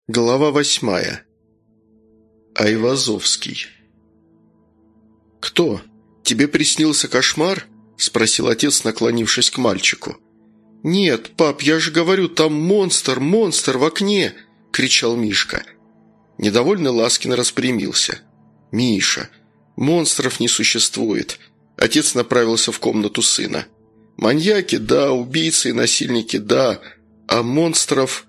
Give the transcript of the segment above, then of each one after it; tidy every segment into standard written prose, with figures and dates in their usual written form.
Глава 8. Айвазовский. «Кто? Тебе приснился кошмар?» – спросил отец, наклонившись к мальчику. «Нет, пап, я же говорю, там монстр в окне!» – кричал Мишка. Недовольный Ласкин распрямился. «Миша, монстров не существует». Отец направился в комнату сына. «Маньяки – да, убийцы и насильники – да, а монстров...»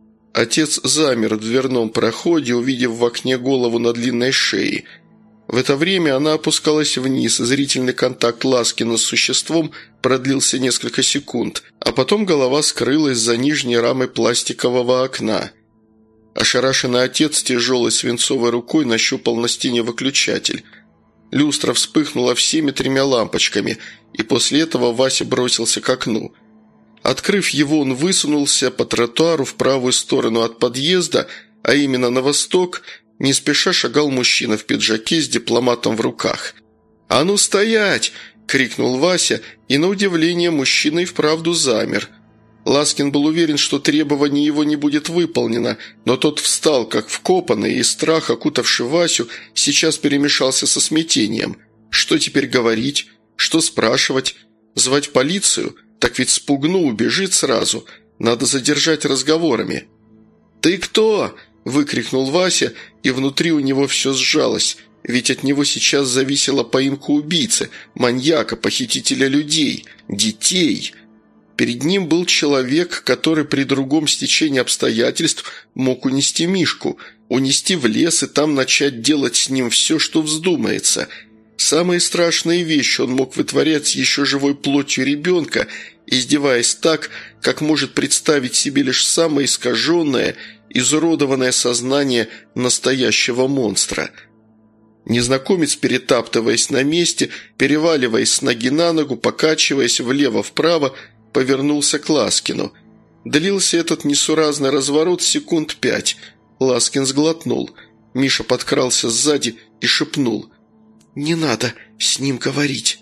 Отец замер в дверном проходе, увидев в окне голову на длинной шее. В это время она опускалась вниз, зрительный контакт Ласкина с существом продлился несколько секунд, а потом голова скрылась за нижней рамой пластикового окна. Ошарашенный отец тяжелой свинцовой рукой нащупал на стене выключатель. Люстра вспыхнула всеми 3 лампочками, и после этого Вася бросился к окну. Открыв его, он высунулся по тротуару в правую сторону от подъезда, а именно на восток, не спеша шагал мужчина в пиджаке с дипломатом в руках. «А ну стоять!» – крикнул Вася, и на удивление мужчина и вправду замер. Ласкин был уверен, что требование его не будет выполнено, но тот встал, как вкопанный, и страх, окутавший Васю, сейчас перемешался со смятением. Что теперь говорить? Что спрашивать? Звать полицию? Так ведь спугну, убежит сразу. Надо задержать разговорами. «Ты кто?» – выкрикнул Вася, и внутри у него все сжалось, ведь от него сейчас зависела поимка убийцы, маньяка, похитителя людей, детей. Перед ним был человек, который при другом стечении обстоятельств мог унести Мишку, унести в лес и там начать делать с ним все, что вздумается. Самые страшные вещи он мог вытворять с еще живой плотью ребенка, издеваясь так, как может представить себе лишь самое искаженное, изуродованное сознание настоящего монстра. Незнакомец, перетаптываясь на месте, переваливаясь с ноги на ногу, покачиваясь влево-вправо, повернулся к Ласкину. Длился этот несуразный разворот секунд 5. Ласкин сглотнул. Миша подкрался сзади и шепнул: «Не надо с ним говорить».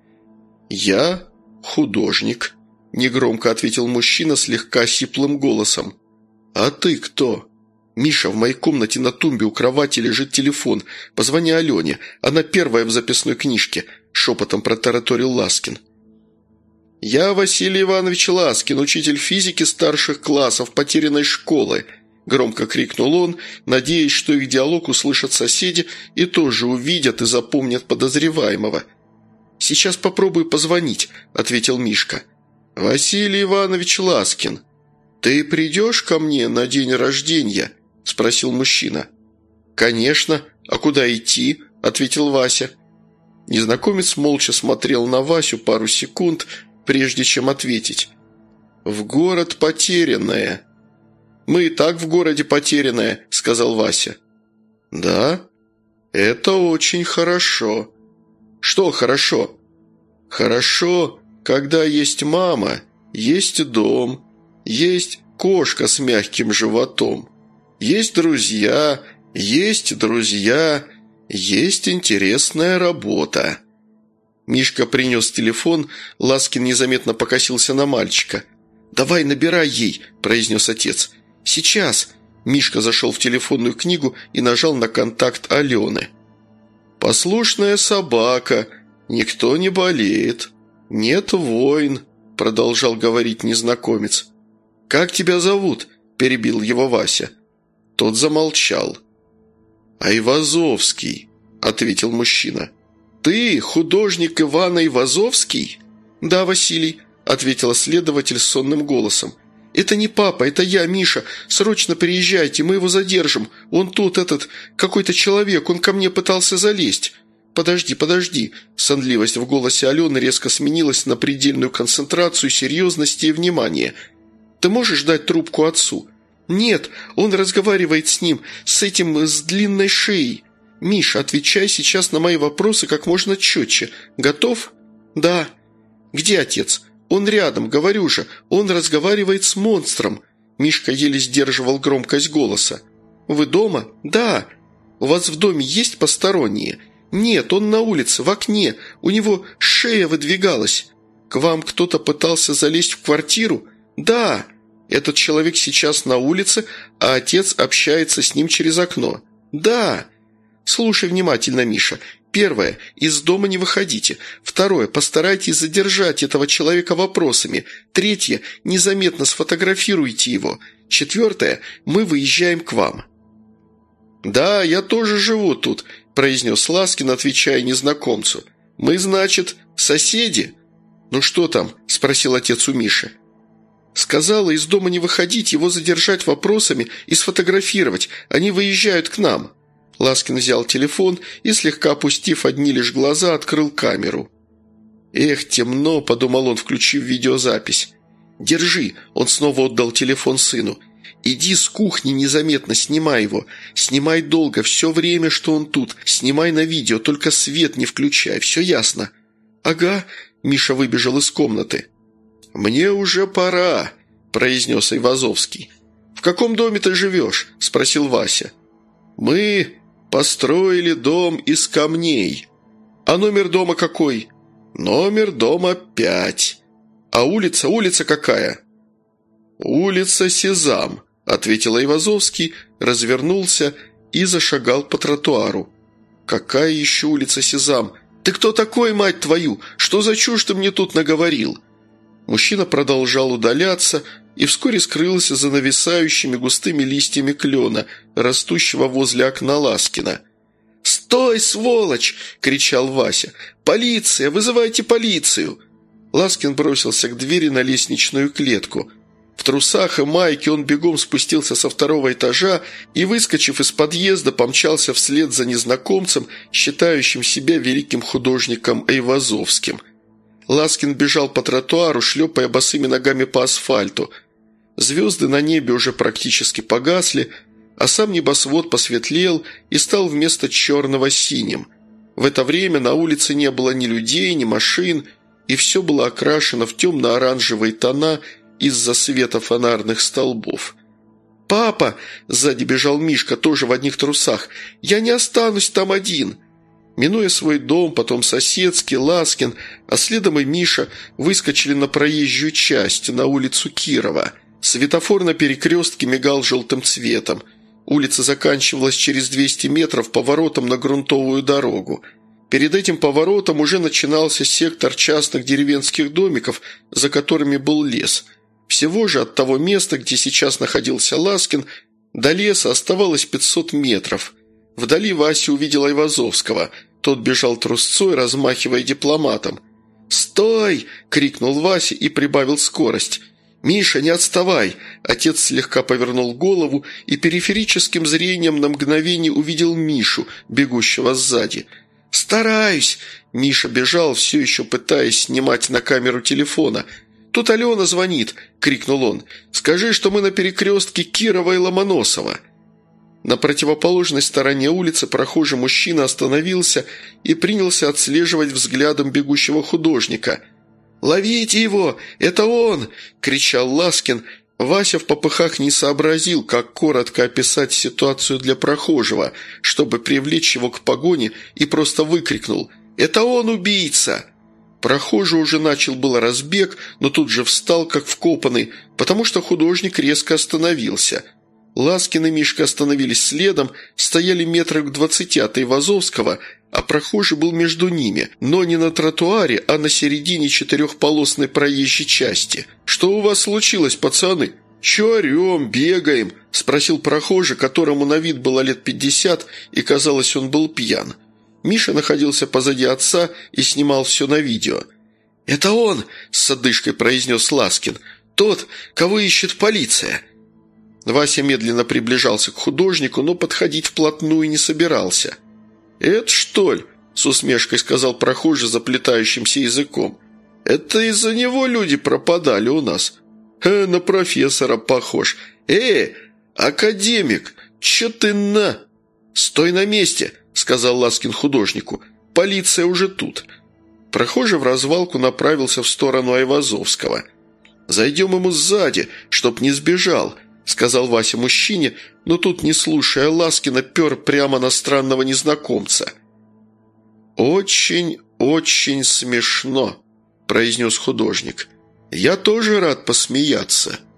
«Я художник», – негромко ответил мужчина слегка сиплым голосом. «А ты кто?» «Миша, в моей комнате на тумбе у кровати лежит телефон. Позвони Алене, она первая в записной книжке», – шепотом протараторил Ласкин. «Я Василий Иванович Ласкин, учитель физики старших классов потерянной школы», – громко крикнул он, надеясь, что их диалог услышат соседи и тоже увидят и запомнят подозреваемого. «Сейчас попробую позвонить», – ответил Мишка. «Василий Иванович Ласкин, ты придешь ко мне на день рождения?» – спросил мужчина. «Конечно. А куда идти?» – ответил Вася. Незнакомец молча смотрел на Васю пару секунд, прежде чем ответить. «В город Потерянное». «Мы и так в городе Потерянное», – сказал Вася. «Да? Это очень хорошо». «Что хорошо?» «Хорошо, когда есть мама, есть дом, есть кошка с мягким животом, есть друзья, есть интересная работа». Мишка принес телефон, Ласкин незаметно покосился на мальчика. «Давай, набирай ей», – произнес отец. «Сейчас». Мишка зашел в телефонную книгу и нажал на контакт Алены. «Послушная собака, никто не болеет, нет войн», – продолжал говорить незнакомец. «Как тебя зовут?» – перебил его Вася. Тот замолчал. «Айвазовский», – ответил мужчина. «Ты художник Иван Айвазовский?» «Да, Василий», – ответила следователь сонным голосом. «Это не папа, это я, Миша. Срочно приезжайте, мы его задержим. Он тут, какой-то человек, он ко мне пытался залезть». «Подожди». Сонливость в голосе Алены резко сменилась на предельную концентрацию, серьезности и внимания. «Ты можешь дать трубку отцу?» «Нет, он разговаривает с ним, с длинной шеей. Миша, отвечай сейчас на мои вопросы как можно четче. Готов?» «Да». «Где отец?» «Он рядом, говорю же, он разговаривает с монстром». Мишка еле сдерживал громкость голоса. «Вы дома?» «Да». «У вас в доме есть посторонние?» «Нет, он на улице, в окне, у него шея выдвигалась». «К вам кто-то пытался залезть в квартиру?» «Да». Этот человек сейчас на улице, а отец общается с ним через окно. Да. Слушай внимательно, Миша. Первое. Из дома не выходите. Второе. Постарайтесь задержать этого человека вопросами. Третье. Незаметно сфотографируйте его. Четвертое. Мы выезжаем к вам». «Да, я тоже живу тут», – произнес Ласкин, отвечая незнакомцу. «Мы, значит, соседи?» «Ну что там?» – спросил отец у Миши. «Сказала, из дома не выходить, его задержать вопросами и сфотографировать. Они выезжают к нам». Ласкин взял телефон и, слегка опустив одни лишь глаза, открыл камеру. «Эх, темно», – подумал он, включив видеозапись. «Держи», – он снова отдал телефон сыну. «Иди с кухни незаметно, снимай его. Снимай долго, все время, что он тут. Снимай на видео, только свет не включай, все ясно?» «Ага», – Миша выбежал из комнаты. «Мне уже пора», – произнес Айвазовский. «В каком доме ты живешь?» – спросил Вася. «Мы построили дом из камней». «А номер дома какой?» «Номер дома 5». «А улица какая?» «Улица Сезам», – ответил Айвазовский, развернулся и зашагал по тротуару. «Какая еще улица Сезам? Ты кто такой, мать твою? Что за чушь ты мне тут наговорил?» Мужчина продолжал удаляться и вскоре скрылся за нависающими густыми листьями клена, растущего возле окна Ласкина. «Стой, сволочь!» – кричал Вася. «Полиция! Вызывайте полицию!» Ласкин бросился к двери на лестничную клетку. В трусах и майке он бегом спустился со 2-го этажа и, выскочив из подъезда, помчался вслед за незнакомцем, считающим себя великим художником Айвазовским. Ласкин бежал по тротуару, шлепая босыми ногами по асфальту. Звезды на небе уже практически погасли, а сам небосвод посветлел и стал вместо черного синим. В это время на улице не было ни людей, ни машин, и все было окрашено в темно-оранжевые тона из-за света фонарных столбов. «Папа!» – сзади бежал Мишка, тоже в одних трусах. «Я не останусь там один!» Минуя свой дом, потом соседский, Ласкин, а следом и Миша выскочили на проезжую часть, на улицу Кирова. Светофор на перекрестке мигал желтым цветом. Улица заканчивалась через 200 метров поворотом на грунтовую дорогу. Перед этим поворотом уже начинался сектор частных деревенских домиков, за которыми был лес. Всего же от того места, где сейчас находился Ласкин, до леса оставалось 500 метров. Вдали Вася увидел Айвазовского. Тот бежал трусцой, размахивая дипломатом. «Стой!» – крикнул Вася и прибавил скорость. «Миша, не отставай!» Отец слегка повернул голову и периферическим зрением на мгновение увидел Мишу, бегущего сзади. «Стараюсь!» – Миша бежал, все еще пытаясь снимать на камеру телефона. «Тут Алена звонит!» – крикнул он. «Скажи, что мы на перекрестке Кирова и Ломоносова!» На противоположной стороне улицы прохожий мужчина остановился и принялся отслеживать взглядом бегущего художника. «Ловите его! Это он!» – кричал Ласкин. Вася в попыхах не сообразил, как коротко описать ситуацию для прохожего, чтобы привлечь его к погоне, и просто выкрикнул: «Это он, убийца!» Прохожий уже начал было разбег, но тут же встал, как вкопанный, потому что художник резко остановился. Ласкин и Мишка остановились следом, стояли метрах в 20 от Айвазовского, а прохожий был между ними, но не на тротуаре, а на середине 4-полосной проезжей части. «Что у вас случилось, пацаны? Чё орём, бегаем?» – спросил прохожий, которому на вид было лет 50, и, казалось, он был пьян. Миша находился позади отца и снимал все на видео. «Это он!» – с одышкой произнес Ласкин. «Тот, кого ищет полиция!» Вася медленно приближался к художнику, но подходить вплотную не собирался. «Это что ли?» – с усмешкой сказал прохожий заплетающимся языком. «Это из-за него люди пропадали у нас. На профессора похож. Академик, чё ты на...» «Стой на месте!» – сказал Ласкин художнику. «Полиция уже тут». Прохожий в развалку направился в сторону Айвазовского. «Зайдем ему сзади, чтоб не сбежал», – сказал Вася мужчине, но тут, не слушая Ласкина, пер прямо на странного незнакомца. «Очень смешно», – произнес художник. «Я тоже рад посмеяться».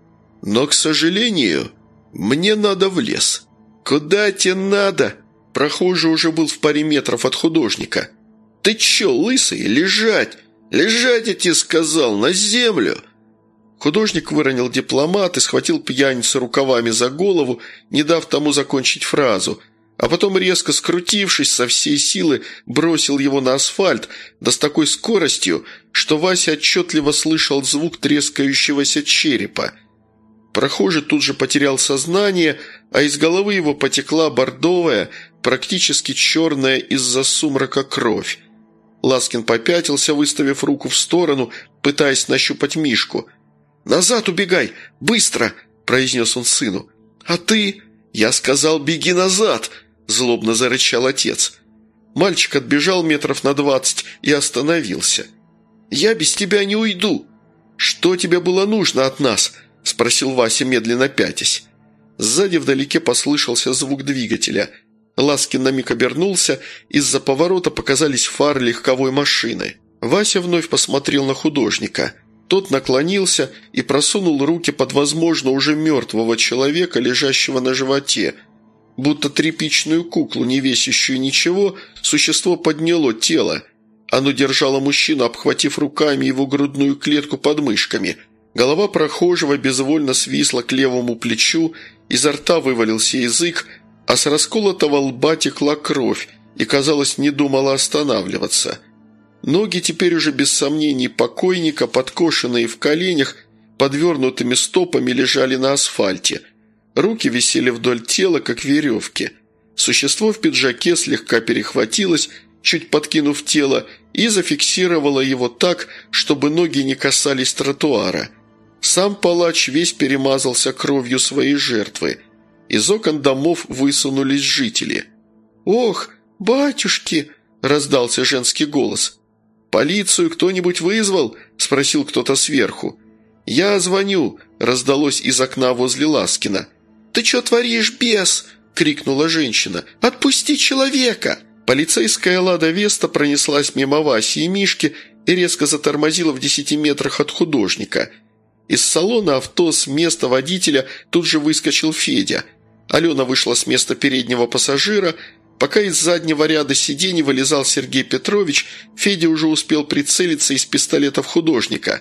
Но, к сожалению, мне надо в лес». «Куда тебе надо?» Прохожий уже был в паре метров от художника. «Ты че, лысый? Лежать! Лежать, я тебе сказал, на землю!» Художник выронил дипломат и схватил пьяницу рукавами за голову, не дав тому закончить фразу, а потом, резко скрутившись, со всей силы бросил его на асфальт, да с такой скоростью, что Вася отчетливо слышал звук трескающегося черепа. Прохожий тут же потерял сознание, а из головы его потекла бордовая, практически черная из-за сумрака кровь. Ласкин попятился, выставив руку в сторону, пытаясь нащупать Мишку. «Назад убегай! Быстро!» – произнес он сыну. «А ты?» «Я сказал, беги назад!» – злобно зарычал отец. Мальчик отбежал метров на 20 и остановился. «Я без тебя не уйду!» «Что тебе было нужно от нас?» – спросил Вася, медленно пятясь. Сзади вдалеке послышался звук двигателя. Ласкин на миг обернулся, из-за поворота показались фары легковой машины. Вася вновь посмотрел на художника. Тот наклонился и просунул руки под, возможно, уже мертвого человека, лежащего на животе. Будто тряпичную куклу, не весящую ничего, существо подняло тело. Оно держало мужчину, обхватив руками его грудную клетку под мышками. Голова прохожего безвольно свисла к левому плечу, изо рта вывалился язык, а с расколотого лба текла кровь и, казалось, не думала останавливаться. Ноги теперь уже без сомнений покойника, подкошенные в коленях, подвернутыми стопами лежали на асфальте. Руки висели вдоль тела, как веревки. Существо в пиджаке слегка перехватилось, чуть подкинув тело, и зафиксировало его так, чтобы ноги не касались тротуара. Сам палач весь перемазался кровью своей жертвы. Из окон домов высунулись жители. «Ох, батюшки!» – раздался женский голос. «Полицию кто-нибудь вызвал?» – спросил кто-то сверху. «Я звоню», – раздалось из окна возле Ласкина. «Ты что творишь, бес?» – крикнула женщина. «Отпусти человека!» Полицейская «Лада Веста» пронеслась мимо Васи и Мишки и резко затормозила в 10 метрах от художника. Из салона авто с места водителя тут же выскочил Федя. Алена вышла с места переднего пассажира. Пока из заднего ряда сидений вылезал Сергей Петрович, Федя уже успел прицелиться из пистолета в художника.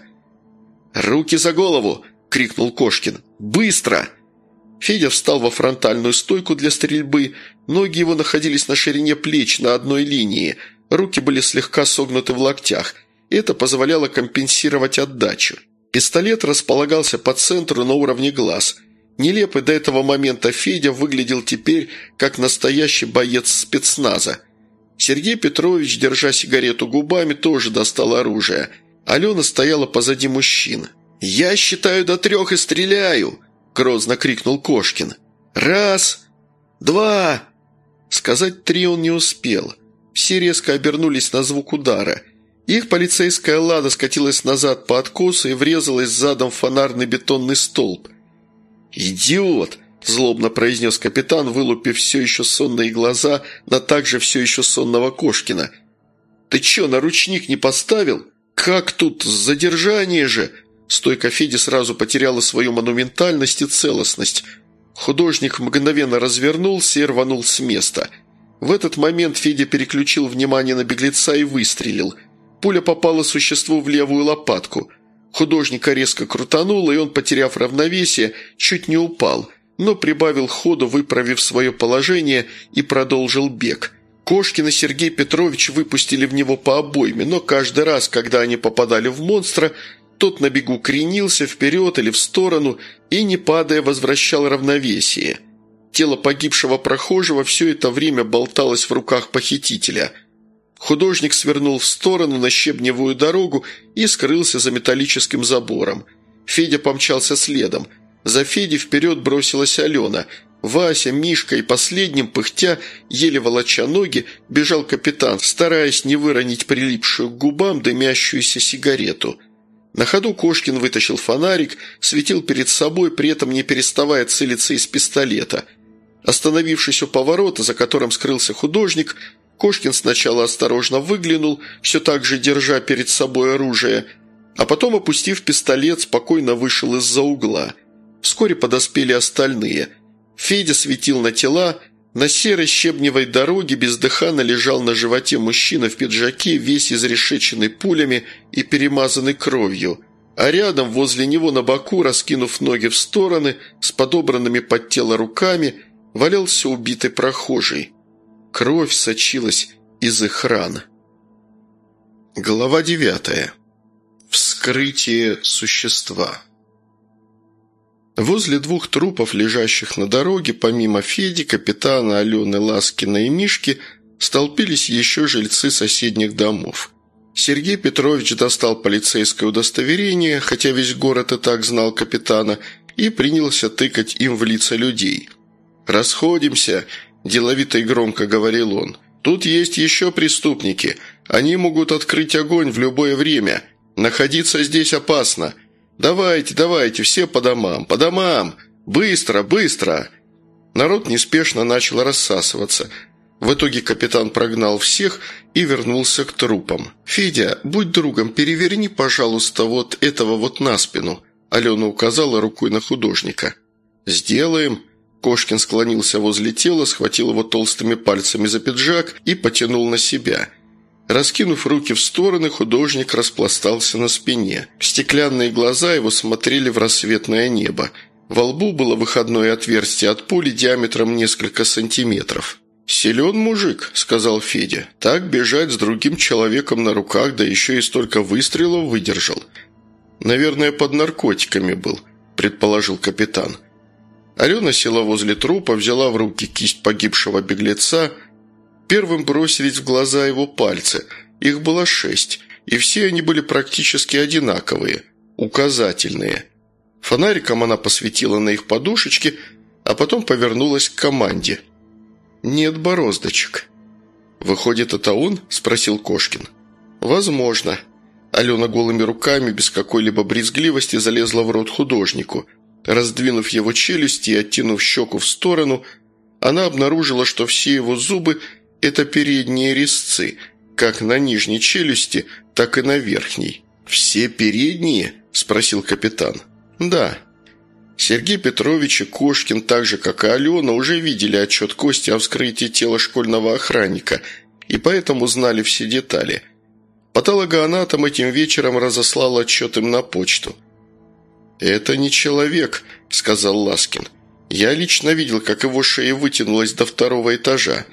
«Руки за голову!» – крикнул Кошкин. «Быстро!» Федя встал во фронтальную стойку для стрельбы. Ноги его находились на ширине плеч на одной линии. Руки были слегка согнуты в локтях. Это позволяло компенсировать отдачу. Пистолет располагался по центру на уровне глаз. Нелепый до этого момента Федя выглядел теперь как настоящий боец спецназа. Сергей Петрович, держа сигарету губами, тоже достал оружие. Алена стояла позади мужчин. «Я считаю до 3 и стреляю!» – грозно крикнул Кошкин. «Раз, 2!» Сказать 3 он не успел. Все резко обернулись на звук удара. Их полицейская «Лада» скатилась назад по откосу и врезалась задом в фонарный бетонный столб. «Идиот!» – злобно произнес капитан, вылупив все еще сонные глаза на также все еще сонного Кошкина. «Ты че, наручник не поставил? Как тут? Задержание же!» Стойка Феди сразу потеряла свою монументальность и целостность. Художник мгновенно развернулся и рванул с места. В этот момент Федя переключил внимание на беглеца и выстрелил. Пуля попала существу в левую лопатку. Художника резко крутануло, и он, потеряв равновесие, чуть не упал, но прибавил ходу, выправив свое положение, и продолжил бег. Кошкин и Сергей Петрович выпустили в него по обойме, но каждый раз, когда они попадали в монстра, тот на бегу кренился вперед или в сторону и, не падая, возвращал равновесие. Тело погибшего прохожего все это время болталось в руках похитителя. Художник свернул в сторону на щебневую дорогу и скрылся за металлическим забором. Федя помчался следом. За Федей вперед бросилась Алена. Вася, Мишка и последним, пыхтя, еле волоча ноги, бежал капитан, стараясь не выронить прилипшую к губам дымящуюся сигарету. На ходу Кошкин вытащил фонарик, светил перед собой, при этом не переставая целиться из пистолета. Остановившись у поворота, за которым скрылся художник, Кошкин сначала осторожно выглянул, все так же держа перед собой оружие, а потом, опустив пистолет, спокойно вышел из-за угла. Вскоре подоспели остальные. Федя светил на тела. На серой щебневой дороге бездыханно лежал на животе мужчина в пиджаке, весь изрешеченный пулями и перемазанный кровью. А рядом, возле него на боку, раскинув ноги в стороны, с подобранными под тело руками, валялся убитый прохожий. Кровь сочилась из их ран. Глава 9. Вскрытие существа. Возле двух трупов, лежащих на дороге, помимо Феди, капитана, Алены, Ласкина и Мишки, столпились еще жильцы соседних домов. Сергей Петрович достал полицейское удостоверение, хотя весь город и так знал капитана, и принялся тыкать им в лица людей. «Расходимся», – деловито и громко говорил он. «Тут есть еще преступники. Они могут открыть огонь в любое время. Находиться здесь опасно. Давайте, давайте, все по домам, по домам! Быстро, быстро!» Народ неспешно начал рассасываться. В итоге капитан прогнал всех и вернулся к трупам. «Федя, будь другом, переверни, пожалуйста, вот этого вот на спину», – Алена указала рукой на художника. «Сделаем». Кошкин склонился возле тела, схватил его толстыми пальцами за пиджак и потянул на себя. Раскинув руки в стороны, художник распластался на спине. Стеклянные глаза его смотрели в рассветное небо. Во лбу было выходное отверстие от пули диаметром несколько сантиметров. «Силен мужик», – сказал Федя. «Так бежать с другим человеком на руках, да еще и столько выстрелов выдержал». «Наверное, под наркотиками был», – предположил капитан. Алена села возле трупа, взяла в руки кисть погибшего беглеца. Первым бросились в глаза его пальцы. Их было 6, и все они были практически одинаковые, указательные. Фонариком она посветила на их подушечки, а потом повернулась к команде. «Нет бороздочек». «Выходит, это он?» – спросил Кошкин. «Возможно». Алена голыми руками, без какой-либо брезгливости, залезла в рот художнику. Раздвинув его челюсти и оттянув щеку в сторону, она обнаружила, что все его зубы – это передние резцы, как на нижней челюсти, так и на верхней. «Все передние?» – спросил капитан. «Да». Сергей Петрович и Кошкин, так же, как и Алена, уже видели отчет Кости о вскрытии тела школьного охранника и поэтому знали все детали. Патологоанатом этим вечером разослал отчет им на почту. «Это не человек», – сказал Ласкин. «Я лично видел, как его шея вытянулась до 2-го этажа».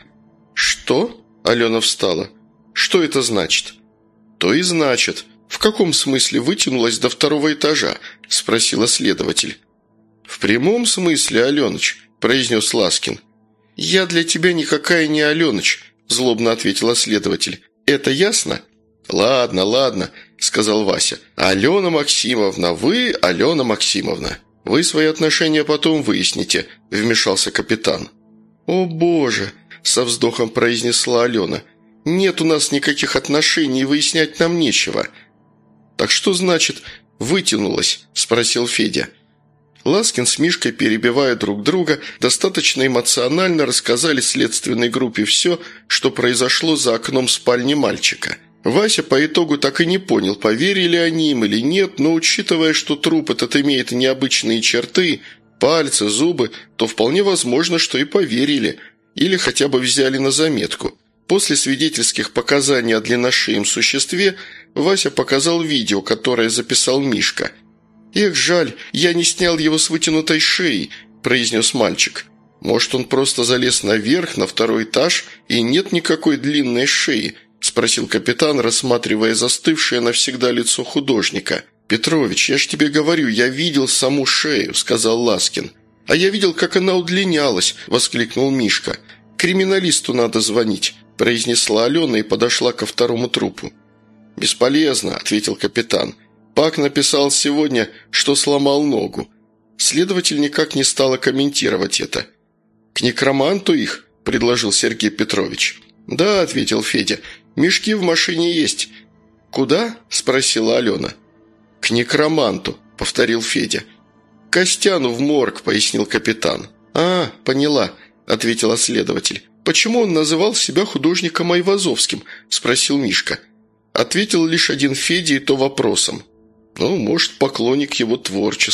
«Что?» – Алена встала. «Что это значит?» «То и значит. В каком смысле вытянулась до 2-го этажа?» – спросила следователь. «В прямом смысле, Аленыч», – произнес Ласкин. «Я для тебя никакая не Аленыч», – злобно ответила следователь. «Это ясно?» «Ладно, ладно», – сказал Вася. «Алена Максимовна, вы Алена Максимовна. Вы свои отношения потом выясните», – вмешался капитан. «О боже», – со вздохом произнесла Алена. «Нет у нас никаких отношений, выяснять нам нечего». «Так что значит «вытянулась»?» – спросил Федя. Ласкин с Мишкой, перебивая друг друга, достаточно эмоционально рассказали следственной группе все, что произошло за окном спальни мальчика. Вася по итогу так и не понял, поверили они им или нет, но учитывая, что труп этот имеет необычные черты, пальцы, зубы, то вполне возможно, что и поверили, или хотя бы взяли на заметку. После свидетельских показаний о длинношеем существе Вася показал видео, которое записал Мишка. «Эх, жаль, я не снял его с вытянутой шеей», – произнес мальчик. «Может, он просто залез наверх, на 2-й этаж, и нет никакой длинной шеи?» – спросил капитан, рассматривая застывшее навсегда лицо художника. «Петрович, я ж тебе говорю, я видел саму шею», – сказал Ласкин. «А я видел, как она удлинялась», – воскликнул Мишка. «Криминалисту надо звонить», – произнесла Алена и подошла ко 2-му трупу. «Бесполезно», – ответил капитан. «Пак написал сегодня, что сломал ногу». Следователь никак не стала комментировать это. «К некроманту их?» – предложил Сергей Петрович. «Да», – ответил Федя. «Мешки в машине есть». «Куда?» – спросила Алена. «К некроманту», – повторил Федя. «К Костяну в морг», – пояснил капитан. «А, поняла», – ответила следователь. «Почему он называл себя художником Айвазовским?» – спросил Мишка. Ответил лишь один Федя, и то вопросом. «Ну, может, поклонник его творчества».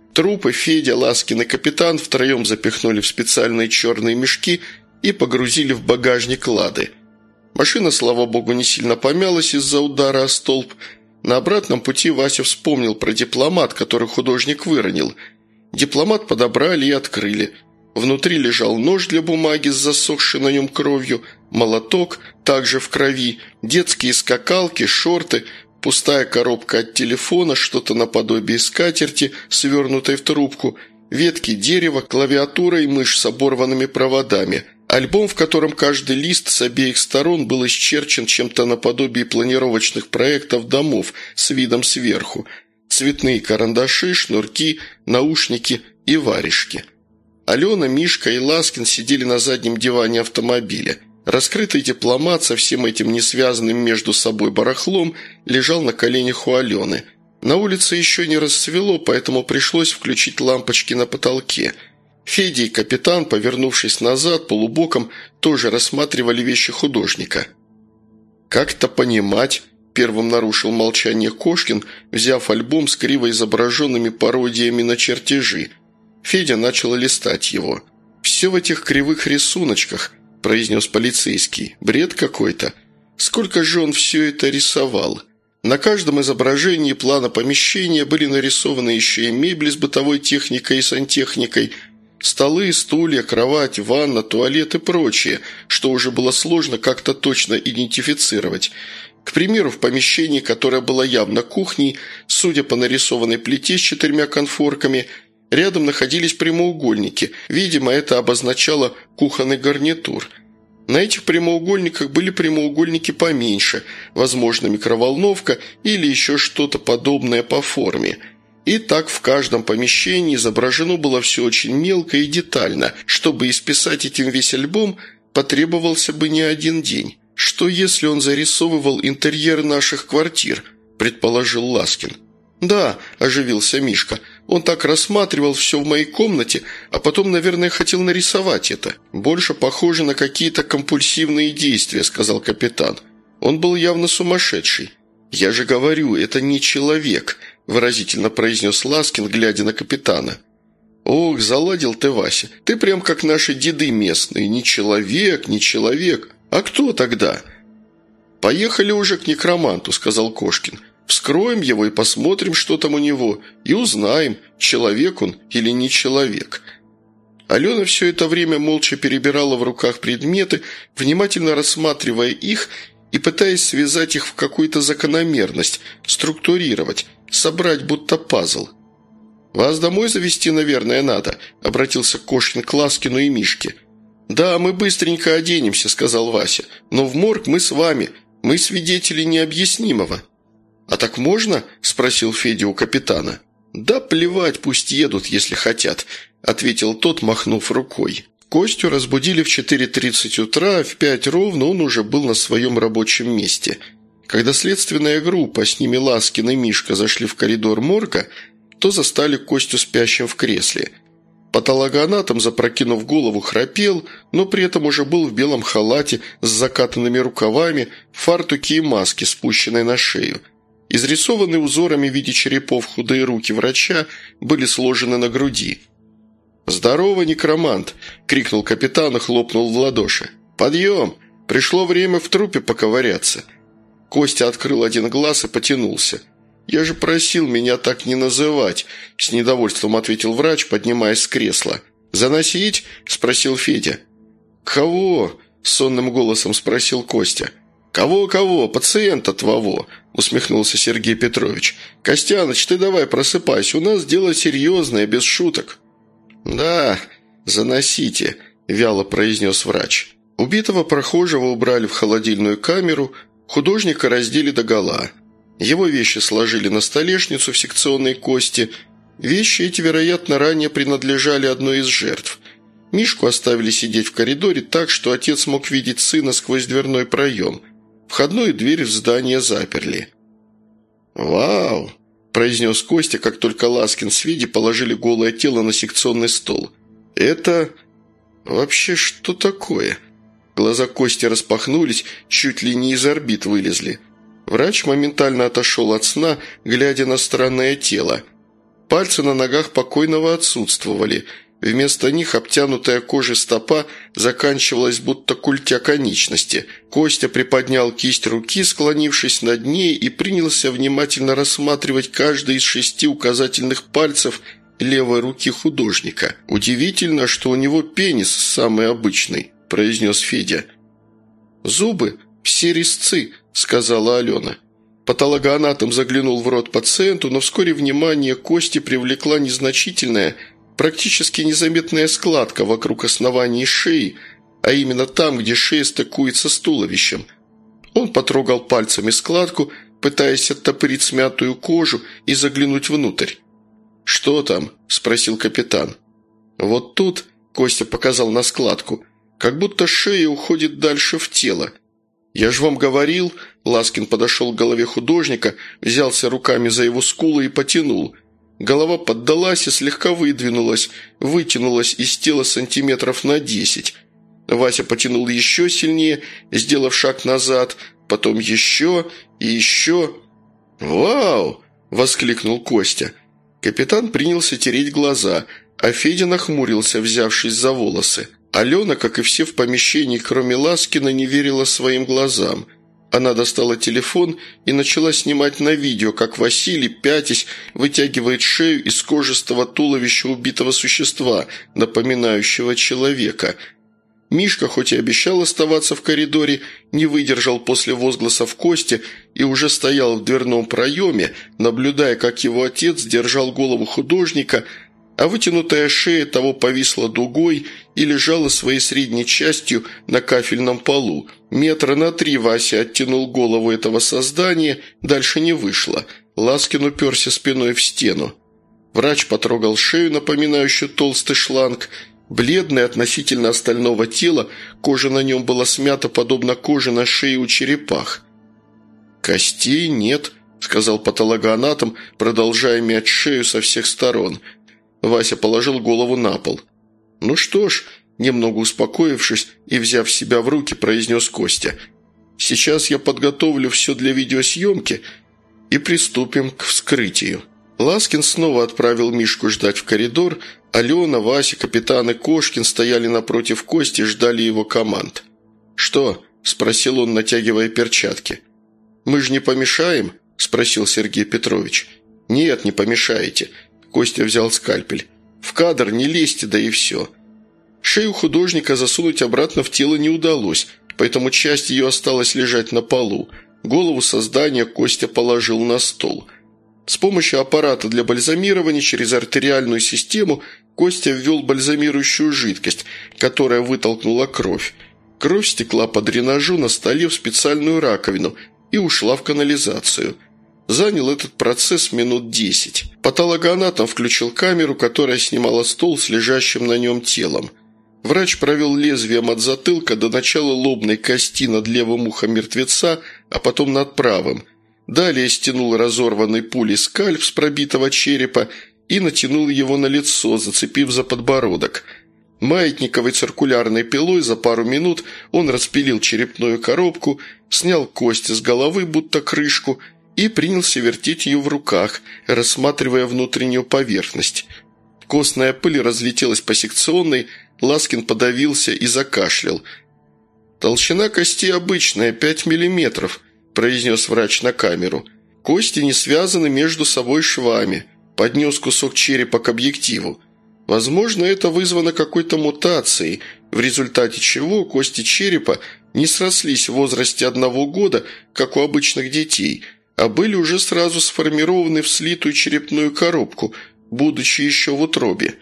Трупы Федя, Ласкин и капитан втроем запихнули в специальные черные мешки и погрузили в багажник «Лады». Машина, слава богу, не сильно помялась из-за удара о столб. На обратном пути Вася вспомнил про дипломат, который художник выронил. Дипломат подобрали и открыли. Внутри лежал нож для бумаги с засохшей на нем кровью, молоток, также в крови, детские скакалки, шорты, пустая коробка от телефона, что-то наподобие скатерти, свернутой в трубку, ветки дерева, клавиатура и мышь с оборванными проводами, альбом, в котором каждый лист с обеих сторон был исчерчен чем-то наподобие планировочных проектов домов с видом сверху, цветные карандаши, шнурки, наушники и варежки. Алена, Мишка и Ласкин сидели на заднем диване автомобиля. Раскрытый дипломат со всем этим несвязанным между собой барахлом лежал на коленях у Алены. На улице еще не рассвело, поэтому пришлось включить лампочки на потолке. Федя и капитан, повернувшись назад, полубоком, тоже рассматривали вещи художника. «Как это понимать?» – первым нарушил молчание Кошкин, взяв альбом с криво изображенными пародиями на чертежи. Федя начал листать его. «Все в этих кривых рисуночках», – произнес полицейский. «Бред какой-то. Сколько же он все это рисовал?» На каждом изображении плана помещения были нарисованы еще и мебель с бытовой техникой и сантехникой, столы, стулья, кровать, ванна, туалет и прочее, что уже было сложно как-то точно идентифицировать. К примеру, в помещении, которое было явно кухней, судя по нарисованной плите с 4 конфорками, рядом находились прямоугольники. Видимо, это обозначало кухонный гарнитур. На этих прямоугольниках были прямоугольники поменьше, возможно, микроволновка или еще что-то подобное по форме. И так в каждом помещении изображено было все очень мелко и детально. Чтобы исписать этим весь альбом, потребовался бы не один день. «Что если он зарисовывал интерьер наших квартир?» – предположил Ласкин. «Да», – оживился Мишка, – «он так рассматривал все в моей комнате, а потом, наверное, хотел нарисовать это. Больше похоже на какие-то компульсивные действия», – сказал капитан. «Он был явно сумасшедший». «Я же говорю, это не человек», – выразительно произнес Ласкин, глядя на капитана. «Ох, заладил ты, Вася, ты прям как наши деды местные, не человек, не человек. А кто тогда?» «Поехали уже к некроманту», – сказал Кошкин. «Вскроем его и посмотрим, что там у него, и узнаем, человек он или не человек». Алена все это время молча перебирала в руках предметы, внимательно рассматривая их и пытаясь связать их в какую-то закономерность, структурировать, собрать будто пазл. «Вас домой завезти, наверное, надо», – обратился Кошкин к Ласкину и Мишке. «Да, мы быстренько оденемся», – сказал Вася. «Но в морг мы с вами, мы свидетели необъяснимого». «А так можно?» – спросил Федя у капитана. «Да плевать, пусть едут, если хотят», – ответил тот, махнув рукой. Костю разбудили в 4:30 утра, а в 5 ровно он уже был на своем рабочем месте. Когда следственная группа, с ними Ласкин и Мишка, зашли в коридор морга, то застали Костю спящим в кресле. Патологоанатом, запрокинув голову, храпел, но при этом уже был в белом халате с закатанными рукавами, фартуке и маске, спущенной на шею. Изрисованные узорами в виде черепов худые руки врача были сложены на груди. «Здорово, некромант!» – крикнул капитан и хлопнул в ладоши. «Подъем! Пришло время в трупе поковыряться!» Костя открыл один глаз и потянулся. «Я же просил меня так не называть», – с недовольством ответил врач, поднимаясь с кресла. «Заносить?» – спросил Федя. «Кого?» – сонным голосом спросил Костя. «Кого-кого? Пациента твоего!» – усмехнулся Сергей Петрович. «Костяныч, ты давай просыпайся, у нас дело серьезное, без шуток». «Да, заносите», – вяло произнес врач. Убитого прохожего убрали в холодильную камеру, художника раздели догола. Его вещи сложили на столешницу в секционной кости. Вещи эти, вероятно, ранее принадлежали одной из жертв. Мишку оставили сидеть в коридоре так, что отец мог видеть сына сквозь дверной проем. Входную дверь в здание заперли. «Вау!» – произнес Костя, как только Ласкин с Федей положили голое тело на секционный стол. «Это... вообще что такое?» Глаза Кости распахнулись, чуть ли не из орбит вылезли. Врач моментально отошел от сна, глядя на странное тело. Пальцы на ногах покойного отсутствовали. Вместо них обтянутая кожей стопа заканчивалась будто культя конечности. Костя приподнял кисть руки, склонившись над ней, и принялся внимательно рассматривать каждый из 6 указательных пальцев левой руки художника. «Удивительно, что у него пенис самый обычный», – произнес Федя. «Зубы все резцы», – сказала Алена. Патологоанатом заглянул в рот пациенту, но вскоре внимание Кости привлекла незначительная, практически незаметная складка вокруг основания шеи, а именно там, где шея стыкуется с туловищем. Он потрогал пальцами складку, пытаясь оттопырить смятую кожу и заглянуть внутрь. «Что там?» – спросил капитан. «Вот тут», – Костя показал на складку, – «как будто шея уходит дальше в тело. Я же вам говорил», – Ласкин подошел к голове художника, взялся руками за его скулы и потянул. Голова поддалась и слегка выдвинулась, вытянулась из тела сантиметров на 10. Вася потянул еще сильнее, сделав шаг назад, потом еще и еще. «Вау!» – воскликнул Костя. Капитан принялся тереть глаза, а Федя нахмурился, взявшись за волосы. Алена, как и все в помещении, кроме Ласкина, не верила своим глазам. Она достала телефон и начала снимать на видео, как Василий, пятясь, вытягивает шею из кожистого туловища убитого существа, напоминающего человека. Мишка, хоть и обещал оставаться в коридоре, не выдержал после возгласов Кости и уже стоял в дверном проеме, наблюдая, как его отец держал голову художника, а вытянутая шея того повисла дугой и лежала своей средней частью на кафельном полу. 3 метра Вася оттянул голову этого создания, дальше не вышло. Ласкин уперся спиной в стену. Врач потрогал шею, напоминающую толстый шланг. Бледное относительно остального тела, кожа на нем была смята, подобно коже на шее у черепах. «Костей нет», – сказал патологоанатом, продолжая мять шею со всех сторон. Вася положил голову на пол. «Ну что ж», – немного успокоившись и взяв себя в руки, произнес Костя. «Сейчас я подготовлю все для видеосъемки и приступим к вскрытию». Ласкин снова отправил Мишку ждать в коридор. Алена, Вася, капитан и Кошкин стояли напротив Кости и ждали его команд. «Что?» – спросил он, натягивая перчатки. «Мы же не помешаем?» – спросил Сергей Петрович. «Нет, не помешаете». Костя взял скальпель. «В кадр не лезьте, да и все». Шею художника засунуть обратно в тело не удалось, поэтому часть ее осталась лежать на полу. Голову создания Костя положил на стол. С помощью аппарата для бальзамирования через артериальную систему Костя ввел бальзамирующую жидкость, которая вытолкнула кровь. Кровь стекла по дренажу на столе в специальную раковину и ушла в канализацию. Занял этот процесс минут 10. Патологоанатом включил камеру, которая снимала стол с лежащим на нем телом. Врач провел лезвием от затылка до начала лобной кости над левым ухом мертвеца, а потом над правым. Далее стянул разорванной пулей скальп с пробитого черепа и натянул его на лицо, зацепив за подбородок. Маятниковой циркулярной пилой за пару минут он распилил черепную коробку, снял кость с головы, будто крышку, и принялся вертеть ее в руках, рассматривая внутреннюю поверхность. Костная пыль разлетелась по секционной, Ласкин подавился и закашлял. «Толщина кости обычная, 5 миллиметров», – произнес врач на камеру. «Кости не связаны между собой швами», – поднес кусок черепа к объективу. «Возможно, это вызвано какой-то мутацией, в результате чего кости черепа не срослись в возрасте 1 года, как у обычных детей, а были уже сразу сформированы в слитую черепную коробку, будучи еще в утробе».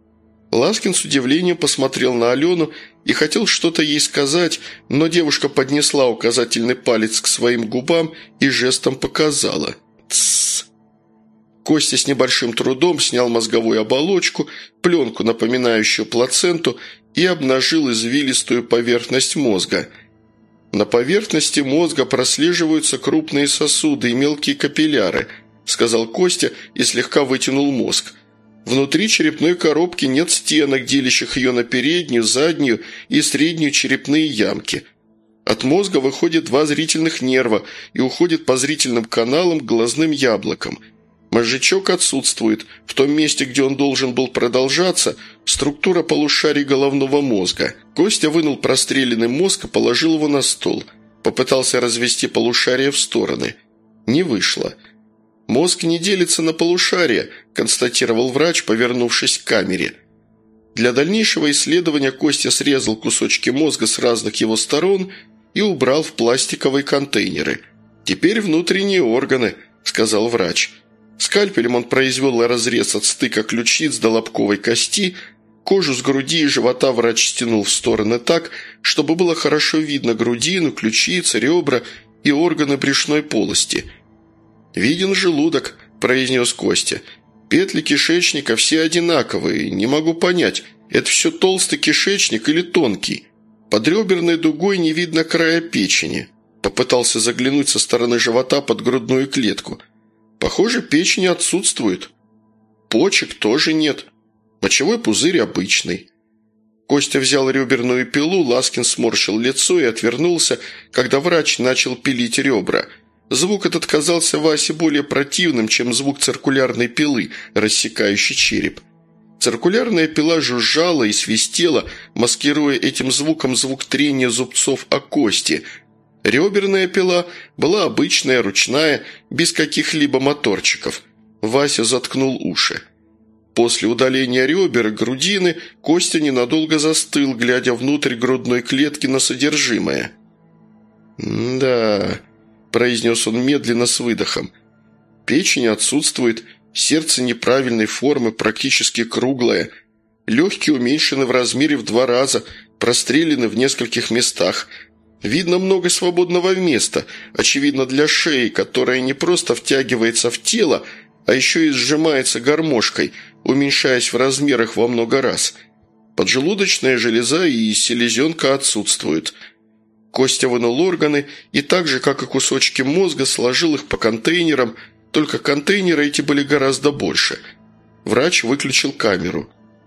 Ласкин с удивлением посмотрел на Алену и хотел что-то ей сказать, но девушка поднесла указательный палец к своим губам и жестом показала. «Тссс». Костя с небольшим трудом снял мозговую оболочку, пленку, напоминающую плаценту, и обнажил извилистую поверхность мозга. На поверхности мозга прослеживаются крупные сосуды и мелкие капилляры, сказал Костя и слегка вытянул мозг. Внутри черепной коробки нет стенок, делящих ее на переднюю, заднюю и среднюю черепные ямки. От мозга выходит 2 зрительных нерва и уходит по зрительным каналам к глазным яблокам. Мозжечок отсутствует. В том месте, где он должен был продолжаться, структура полушарий головного мозга. Костя вынул простреленный мозг и положил его на стол. Попытался развести полушария в стороны. Не вышло. «Мозг не делится на полушария», – констатировал врач, повернувшись к камере. Для дальнейшего исследования Костя срезал кусочки мозга с разных его сторон и убрал в пластиковые контейнеры. «Теперь внутренние органы», – сказал врач. Скальпелем он произвел разрез от стыка ключиц до лобковой кости, кожу с груди и живота врач стянул в стороны так, чтобы было хорошо видно грудину, ключицы, ребра и органы брюшной полости. «Виден желудок», – произнес Костя. «Петли кишечника все одинаковые, не могу понять, это все толстый кишечник или тонкий. Под реберной дугой не видно края печени». Попытался заглянуть со стороны живота под грудную клетку. «Похоже, печень отсутствует. Почек тоже нет. Мочевой пузырь обычный». Костя взял реберную пилу, Ласкин сморщил лицо и отвернулся, когда врач начал пилить ребра. Звук этот казался Васе более противным, чем звук циркулярной пилы, рассекающей череп. Циркулярная пила жужжала и свистела, маскируя этим звуком звук трения зубцов о кости. Реберная пила была обычная, ручная, без каких-либо моторчиков. Вася заткнул уши. После удаления ребер и грудины Костя ненадолго застыл, глядя внутрь грудной клетки на содержимое. «Да», – произнес он медленно с выдохом. «Печень отсутствует, сердце неправильной формы, практически круглое. Легкие уменьшены в размере в 2 раза, прострелены в нескольких местах. Видно много свободного места, очевидно для шеи, которая не просто втягивается в тело, а еще и сжимается гармошкой, уменьшаясь в размерах во много раз. Поджелудочная железа и селезенка отсутствуют». Костя вынул органы и так же, как и кусочки мозга, сложил их по контейнерам, только контейнеры эти были гораздо больше. Врач выключил камеру.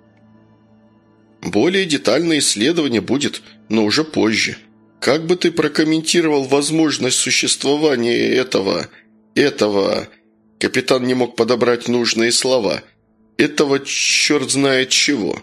«Более детальное исследование будет, но уже позже. Как бы ты прокомментировал возможность существования этого...» Капитан не мог подобрать нужные слова. «Этого черт знает чего».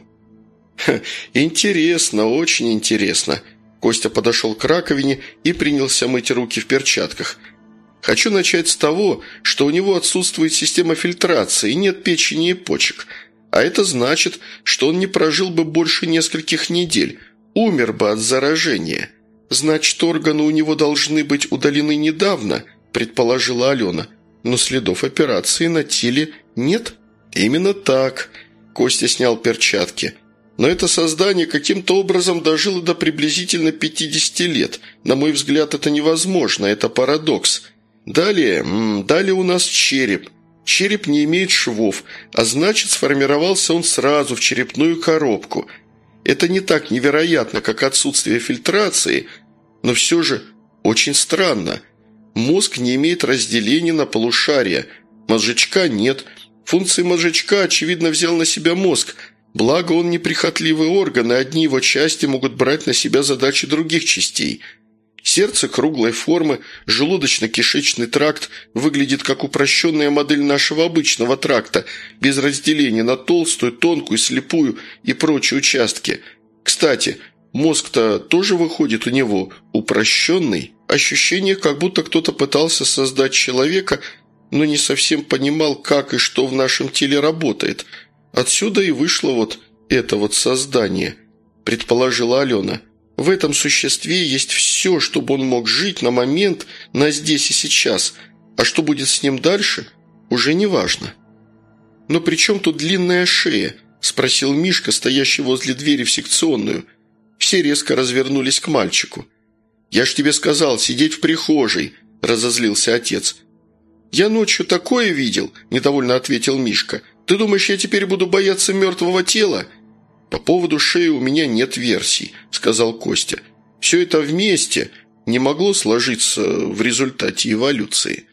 «Интересно, очень интересно». Костя подошел к раковине и принялся мыть руки в перчатках. «Хочу начать с того, что у него отсутствует система фильтрации, нет печени и почек. А это значит, что он не прожил бы больше нескольких недель, умер бы от заражения. Значит, органы у него должны быть удалены недавно», – предположила Алена. «Но следов операции на теле нет». «Именно так». Костя снял перчатки. «Но это создание каким-то образом дожило до приблизительно 50 лет. На мой взгляд, это невозможно, это парадокс. Далее у нас череп. Череп не имеет швов, а значит, сформировался он сразу в черепную коробку. Это не так невероятно, как отсутствие фильтрации, но все же очень странно. Мозг не имеет разделения на полушария, мозжечка нет. Функции мозжечка, очевидно, взял на себя мозг. Благо, он неприхотливый орган, и одни его части могут брать на себя задачи других частей. Сердце круглой формы, желудочно-кишечный тракт выглядит как упрощенная модель нашего обычного тракта, без разделения на толстую, тонкую, слепую и прочие участки. Кстати, мозг-то тоже выходит у него упрощенный. Ощущение, как будто кто-то пытался создать человека, но не совсем понимал, как и что в нашем теле работает. Отсюда и вышло вот это вот создание, предположила Алена. В этом существе есть все, чтобы он мог жить на момент, на здесь и сейчас, а что будет с ним дальше, уже не важно. «Но при чем тут длинная шея?» – спросил Мишка, стоящий возле двери в секционную. Все резко развернулись к мальчику. «Я ж тебе сказал, сидеть в прихожей», – разозлился отец. «Я ночью такое видел», – недовольно ответил Мишка. «Ты думаешь, я теперь буду бояться мертвого тела?» «По поводу шеи у меня нет версий», – сказал Костя. «Все это вместе не могло сложиться в результате эволюции».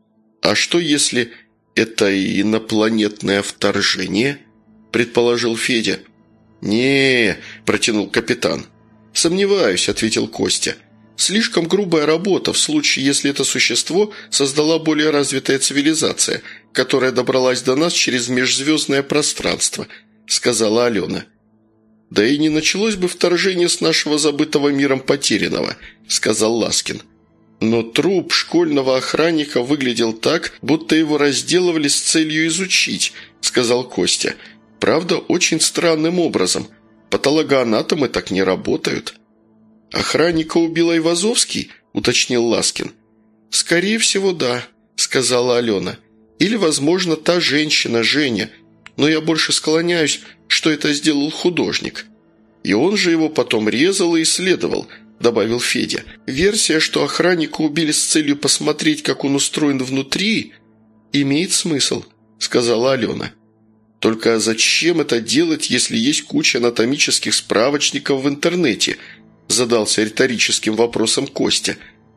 «А что, если это инопланетное вторжение?» – предположил Федя. «Не-е-е», протянул капитан. «Сомневаюсь», – ответил Костя. «Слишком грубая работа в случае, если это существо создала более развитая цивилизация. которая добралась до нас через межзвездное пространство», – сказала Алена. «Да и не началось бы вторжение с нашего забытого миром потерянного», – сказал Ласкин. «Но труп школьного охранника выглядел так, будто его разделывали с целью изучить», – сказал Костя. «Правда, очень странным образом. Патологоанатомы так не работают». «Охранника убил Айвазовский?» – уточнил Ласкин. «Скорее всего, да», – сказала Алена. «Или, возможно, та женщина, Женя. Но я больше склоняюсь, что это сделал художник. И он же его потом резал и исследовал», – добавил Федя. «Версия, что охранника убили с целью посмотреть, как он устроен внутри, имеет смысл», – сказала Алена. «Только зачем это делать, если есть куча анатомических справочников в интернете?» – задался риторическим вопросом Костя.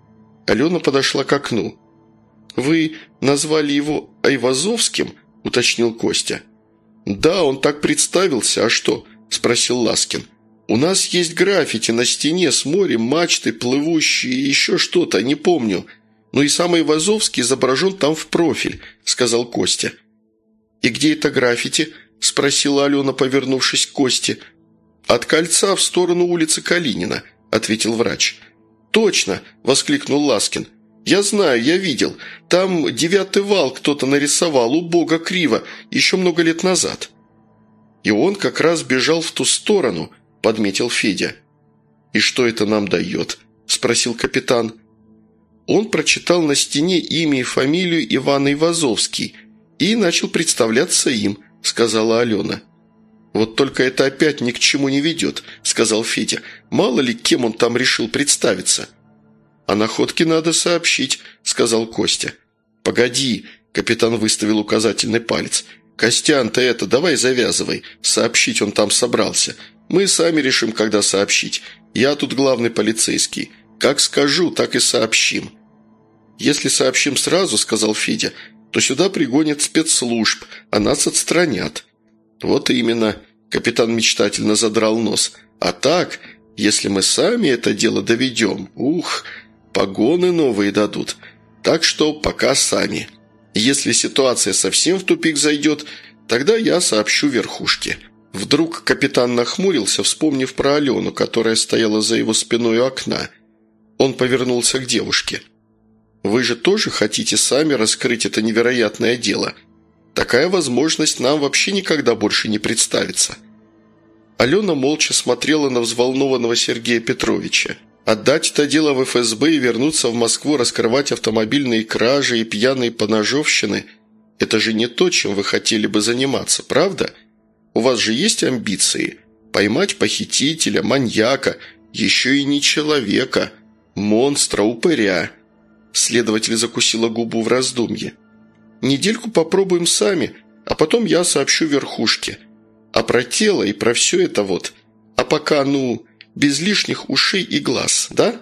Алена подошла к окну. «Вы назвали его Айвазовским?» – уточнил Костя. «Да, он так представился. А что?» – спросил Ласкин. «У нас есть граффити на стене с морем, мачты, плывущие и еще что-то, не помню. Ну и сам Айвазовский изображен там в профиль», – сказал Костя. «И где это граффити?» – спросила Алена, повернувшись к Косте. «От кольца в сторону улицы Калинина», – ответил врач. «Точно!» – воскликнул Ласкин. «Я знаю, я видел. Там 9-й вал кто-то нарисовал, убого криво, еще много лет назад». «И он как раз бежал в ту сторону», – подметил Федя. «И что это нам дает?» – спросил капитан. Он прочитал на стене имя и фамилию Иван Айвазовский и начал представляться им, – сказала Алена. «Вот только это опять ни к чему не ведет», – сказал Федя. «Мало ли, кем он там решил представиться». «О находке надо сообщить», – сказал Костя. «Погоди», – капитан выставил указательный палец. «Костян, ты это, давай завязывай. Сообщить он там собрался. Мы сами решим, когда сообщить. Я тут главный полицейский. Как скажу, так и сообщим». «Если сообщим сразу», – сказал Федя, – «то сюда пригонят спецслужб, а нас отстранят». «Вот именно», – капитан мечтательно задрал нос. «А так, если мы сами это дело доведем, погоны новые дадут. Так что пока сами. Если ситуация совсем в тупик зайдет, тогда я сообщу верхушке». Вдруг капитан нахмурился, вспомнив про Алену, которая стояла за его спиной у окна. Он повернулся к девушке. «Вы же тоже хотите сами раскрыть это невероятное дело? Такая возможность нам вообще никогда больше не представится». Алена молча смотрела на взволнованного Сергея Петровича. Отдать это дело в ФСБ и вернуться в Москву раскрывать автомобильные кражи и пьяные поножовщины – это же не то, чем вы хотели бы заниматься, правда? У вас же есть амбиции – поймать похитителя, маньяка, еще и не человека, монстра, упыря. Следователь закусила губу в раздумье. «Недельку попробуем сами, а потом я сообщу верхушке. А про тело и про все это вот. А пока, без лишних ушей и глаз, да?»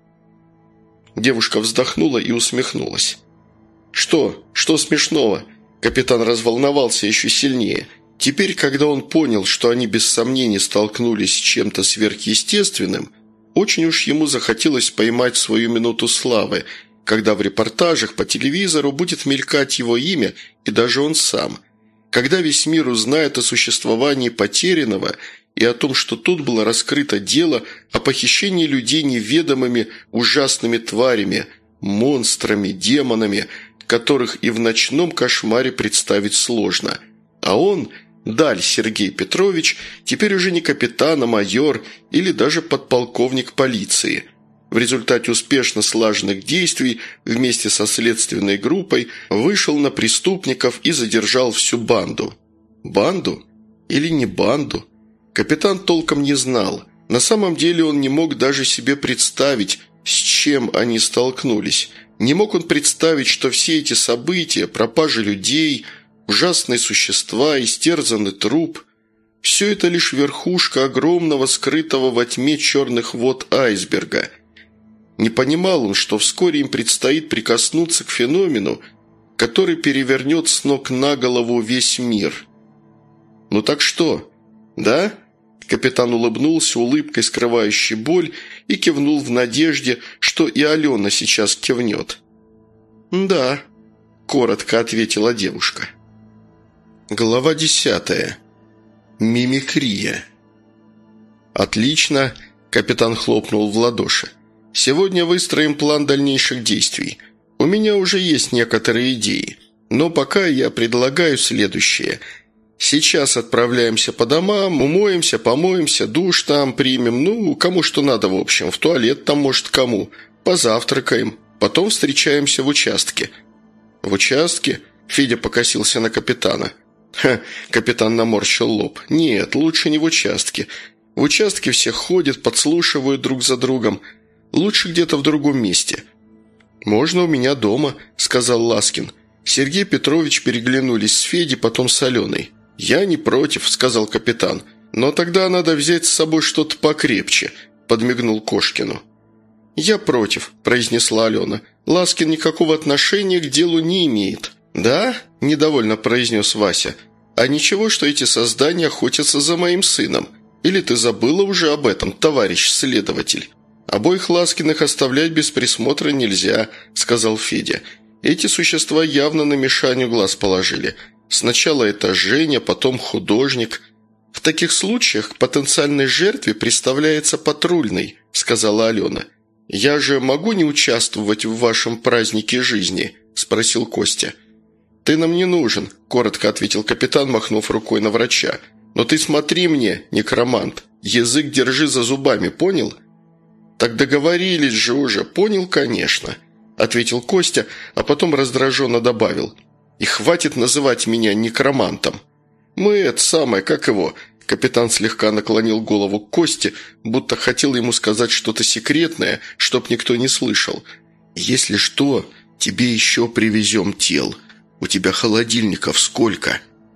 Девушка вздохнула и усмехнулась. «Что? Что смешного?» Капитан разволновался еще сильнее. Теперь, когда он понял, что они без сомнений столкнулись с чем-то сверхъестественным, очень уж ему захотелось поймать свою минуту славы, когда в репортажах по телевизору будет мелькать его имя и даже он сам, когда весь мир узнает о существовании потерянного и о том, что тут было раскрыто дело о похищении людей неведомыми ужасными тварями, монстрами, демонами, которых и в ночном кошмаре представить сложно. А он, Даль Сергей Петрович, теперь уже не капитан, а майор или даже подполковник полиции. В результате успешно слаженных действий вместе со следственной группой вышел на преступников и задержал всю банду. Банду? Или не банду? Капитан толком не знал. На самом деле он не мог даже себе представить, с чем они столкнулись. Не мог он представить, что все эти события, пропажа людей, ужасные существа, истерзанный труп – все это лишь верхушка огромного, скрытого во тьме черных вод айсберга. Не понимал он, что вскоре им предстоит прикоснуться к феномену, который перевернет с ног на голову весь мир. «Ну так что? Да?» Капитан улыбнулся улыбкой, скрывающей боль, и кивнул в надежде, что и Алена сейчас кивнет. «Да», – коротко ответила девушка. Глава 10. Мимикрия. «Отлично!» – капитан хлопнул в ладоши. «Сегодня выстроим план дальнейших действий. У меня уже есть некоторые идеи, но пока я предлагаю следующее. Сейчас отправляемся по домам, умоемся, помоемся, душ там примем, ну, кому что надо в общем, в туалет там, может, кому, позавтракаем, потом встречаемся в участке». «В участке?» – Федя покосился на капитана. «Ха!» – капитан наморщил лоб. «Нет, лучше не в участке. В участке все ходят, подслушивают друг за другом. Лучше где-то в другом месте». «Можно у меня дома», – сказал Ласкин. Сергей Петрович переглянулись с Федей, потом с Аленой. «Я не против», – сказал капитан. «Но тогда надо взять с собой что-то покрепче», – подмигнул Кошкину. «Я против», – произнесла Алена. «Ласкин никакого отношения к делу не имеет». «Да?» – недовольно произнес Вася. «А ничего, что эти создания охотятся за моим сыном? Или ты забыла уже об этом, товарищ следователь?» «Обоих Ласкиных оставлять без присмотра нельзя», – сказал Федя. «Эти существа явно на Мишаню глаз положили. Сначала это Женя, потом художник». «В таких случаях к потенциальной жертве представляется патрульный», – сказала Алена. «Я же могу не участвовать в вашем празднике жизни?» – спросил Костя. «Ты нам не нужен», – коротко ответил капитан, махнув рукой на врача. «Но ты смотри мне, некромант, язык держи за зубами, понял?» «Так договорились же уже, понял, конечно», – ответил Костя, а потом раздраженно добавил. «И хватит называть меня некромантом. Мы это самое, как его...» Капитан слегка наклонил голову к Косте, будто хотел ему сказать что-то секретное, чтоб никто не слышал. «Если что, тебе еще привезем тел. У тебя холодильников сколько?»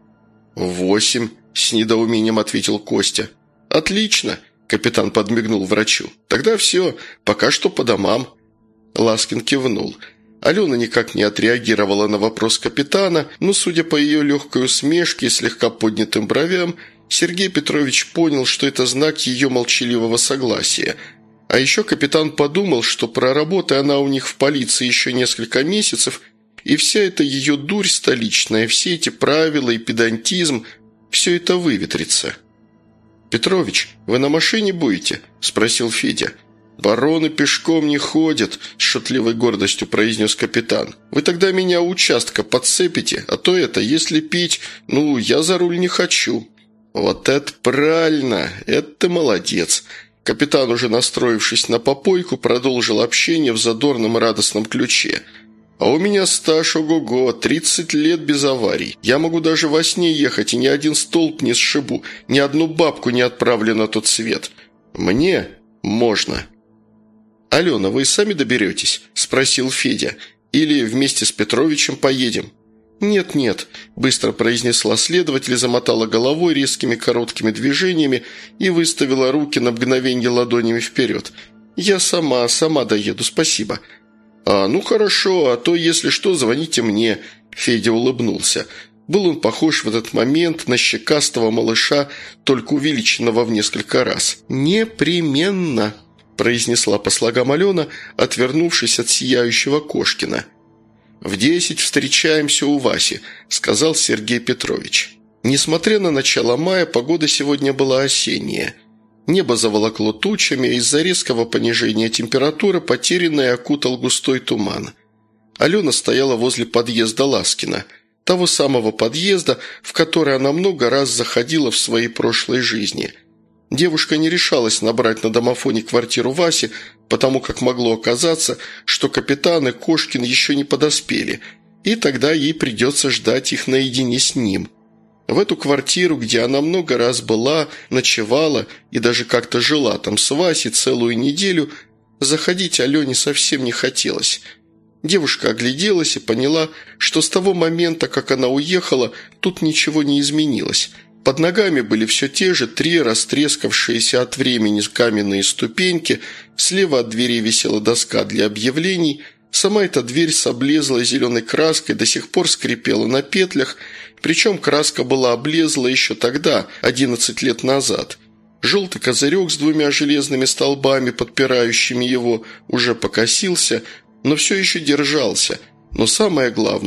8, с недоумением ответил Костя. «Отлично», – капитан подмигнул врачу. «Тогда все, пока что по домам». Ласкин кивнул. Алена никак не отреагировала на вопрос капитана, но, судя по ее легкой усмешке и слегка поднятым бровям, Сергей Петрович понял, что это знак ее молчаливого согласия. А еще капитан подумал, что проработая она у них в полиции еще несколько месяцев, и вся эта ее дурь столичная, все эти правила и педантизм, все это выветрится. «Петрович, вы на машине будете?» – спросил Федя. «Бароны пешком не ходят», – с шутливой гордостью произнес капитан. «Вы тогда меня у участка подцепите, а то это, если пить, ну, я за руль не хочу». «Вот это правильно! Это ты молодец!» Капитан, уже настроившись на попойку, продолжил общение в задорном радостном ключе. «А у меня стаж ого-го, 30 лет без аварий. Я могу даже во сне ехать, и ни один столб не сшибу, ни одну бабку не отправлю на тот свет. Мне можно». «Алена, вы сами доберетесь?» – спросил Федя. «Или вместе с Петровичем поедем?» «Нет-нет», – быстро произнесла следователь, замотала головой резкими короткими движениями и выставила руки на мгновенье ладонями вперед. «Я сама доеду, спасибо». «Ну хорошо, а то, если что, звоните мне», – Федя улыбнулся. Был он похож в этот момент на щекастого малыша, только увеличенного в несколько раз. «Непременно», – произнесла по слогам Алена, отвернувшись от сияющего Кошкина. «В 10 встречаемся у Васи», – сказал Сергей Петрович. Несмотря на начало мая, погода сегодня была осенняя. Небо заволокло тучами, из-за резкого понижения температуры потерянное окутал густой туман. Алена стояла возле подъезда Ласкина, того самого подъезда, в который она много раз заходила в своей прошлой жизни. Девушка не решалась набрать на домофоне квартиру Васи, потому как могло оказаться, что капитан и Кошкин еще не подоспели, и тогда ей придется ждать их наедине с ним. В эту квартиру, где она много раз была, ночевала и даже как-то жила там с Васей целую неделю, заходить Алене совсем не хотелось. Девушка огляделась и поняла, что с того момента, как она уехала, тут ничего не изменилось. Под ногами были все те же 3 растрескавшиеся от времени каменные ступеньки, слева от двери висела доска для объявлений, сама эта дверь с облезлой зеленой краской до сих пор скрипела на петлях, причем краска была облезла еще тогда, 11 лет назад. Желтый козырек с 2 железными столбами, подпирающими его, уже покосился, но все еще держался. Но самое главное,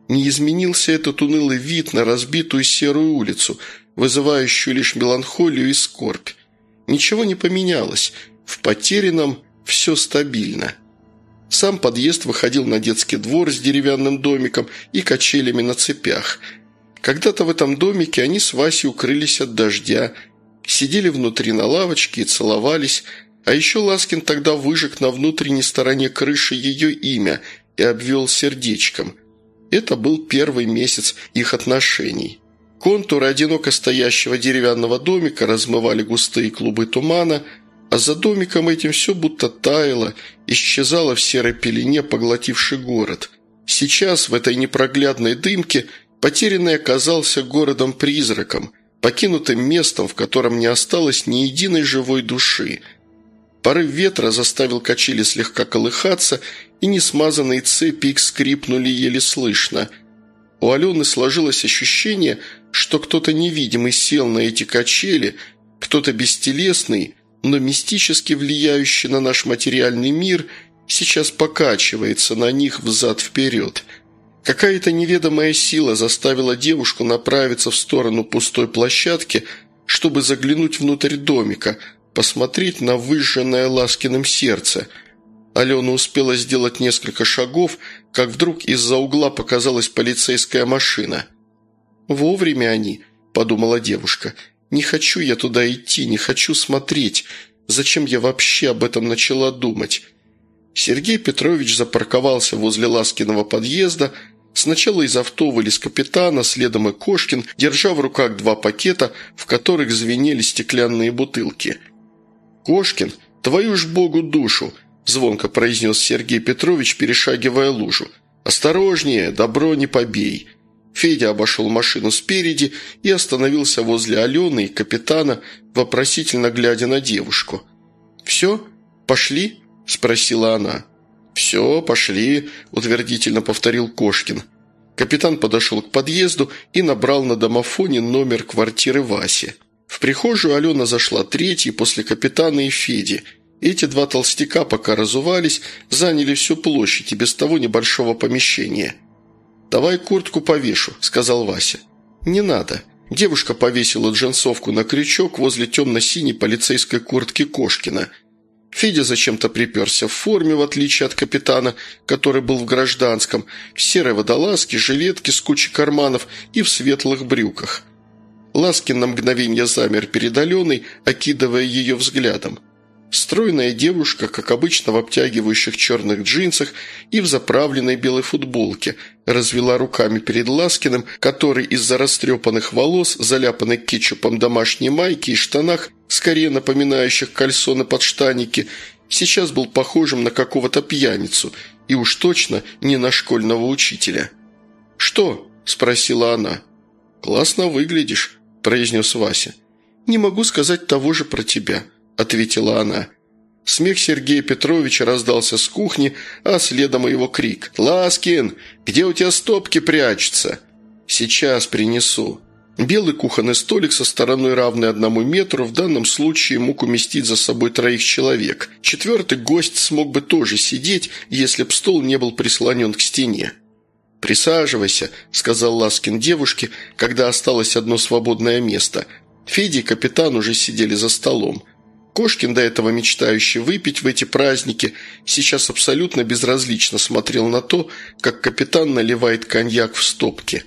Не изменился этот унылый вид на разбитую серую улицу, вызывающую лишь меланхолию и скорбь. Ничего не поменялось. В Потерином все стабильно. Сам подъезд выходил на детский двор с деревянным домиком и качелями на цепях. Когда-то в этом домике они с Васей укрылись от дождя, сидели внутри на лавочке и целовались, а еще Ласкин тогда выжег на внутренней стороне крыши ее имя и обвел сердечком. Это был первый месяц их отношений. Контуры одиноко стоящего деревянного домика размывали густые клубы тумана, а за домиком этим все будто таяло, исчезало в серой пелене, поглотивший город. Сейчас в этой непроглядной дымке Потерянный оказался городом-призраком, покинутым местом, в котором не осталось ни единой живой души. Порыв ветра заставил качели слегка колыхаться, и несмазанные цепи их скрипнули еле слышно. У Алены сложилось ощущение, что кто-то невидимый сел на эти качели, кто-то бестелесный, но мистически влияющий на наш материальный мир, сейчас покачивается на них взад-вперед. Какая-то неведомая сила заставила девушку направиться в сторону пустой площадки, чтобы заглянуть внутрь домика, посмотреть на выжженное Ласкиным сердце. Алена успела сделать несколько шагов, как вдруг из-за угла показалась полицейская машина. «Вовремя они», – подумала девушка. «Не хочу я туда идти, не хочу смотреть. Зачем я вообще об этом начала думать?» Сергей Петрович запарковался возле Ласкиного подъезда. Сначала из авто вылез капитан, следом и Кошкин, держа в руках 2 пакета, в которых звенели стеклянные бутылки. «Кошкин, твою ж богу душу!» – звонко произнес Сергей Петрович, перешагивая лужу. «Осторожнее, добро не побей!» Федя обошел машину спереди и остановился возле Алены и капитана, вопросительно глядя на девушку. «Все? Пошли?» – спросила она. «Все, пошли», – утвердительно повторил Кошкин. Капитан подошел к подъезду и набрал на домофоне номер квартиры Васи. В прихожую Алена зашла третьей после капитана и Феди. Эти 2 толстяка, пока разувались, заняли всю площадь и без того небольшого помещения. «Давай куртку повешу», – сказал Вася. «Не надо». Девушка повесила джинсовку на крючок возле темно-синей полицейской куртки Кошкина. Федя зачем-то приперся в форме, в отличие от капитана, который был в гражданском, в серой водолазке, жилетке с кучей карманов и в светлых брюках. Ласкин на мгновение замер перед Аленой, окидывая ее взглядом. Стройная девушка, как обычно в обтягивающих черных джинсах и в заправленной белой футболке, развела руками перед Ласкиным, который из-за растрепанных волос, заляпанной кетчупом домашней майки и штанах, скорее напоминающих кальсоны подштанники, сейчас был похожим на какого-то пьяницу и уж точно не на школьного учителя. «Что?» – спросила она. «Классно выглядишь», – произнес Вася. «Не могу сказать того же про тебя», – ответила она. Смех Сергея Петровича раздался с кухни, а следом его крик. «Ласкин, где у тебя стопки прячутся?» «Сейчас принесу». Белый кухонный столик со стороной, равной 1 метру, в данном случае мог уместить за собой 3 человек. 4-й гость смог бы тоже сидеть, если б стол не был прислонен к стене. «Присаживайся», – сказал Ласкин девушке, когда осталось одно свободное место. Федя и капитан уже сидели за столом. Кошкин, до этого мечтающий выпить в эти праздники, сейчас абсолютно безразлично смотрел на то, как капитан наливает коньяк в стопки.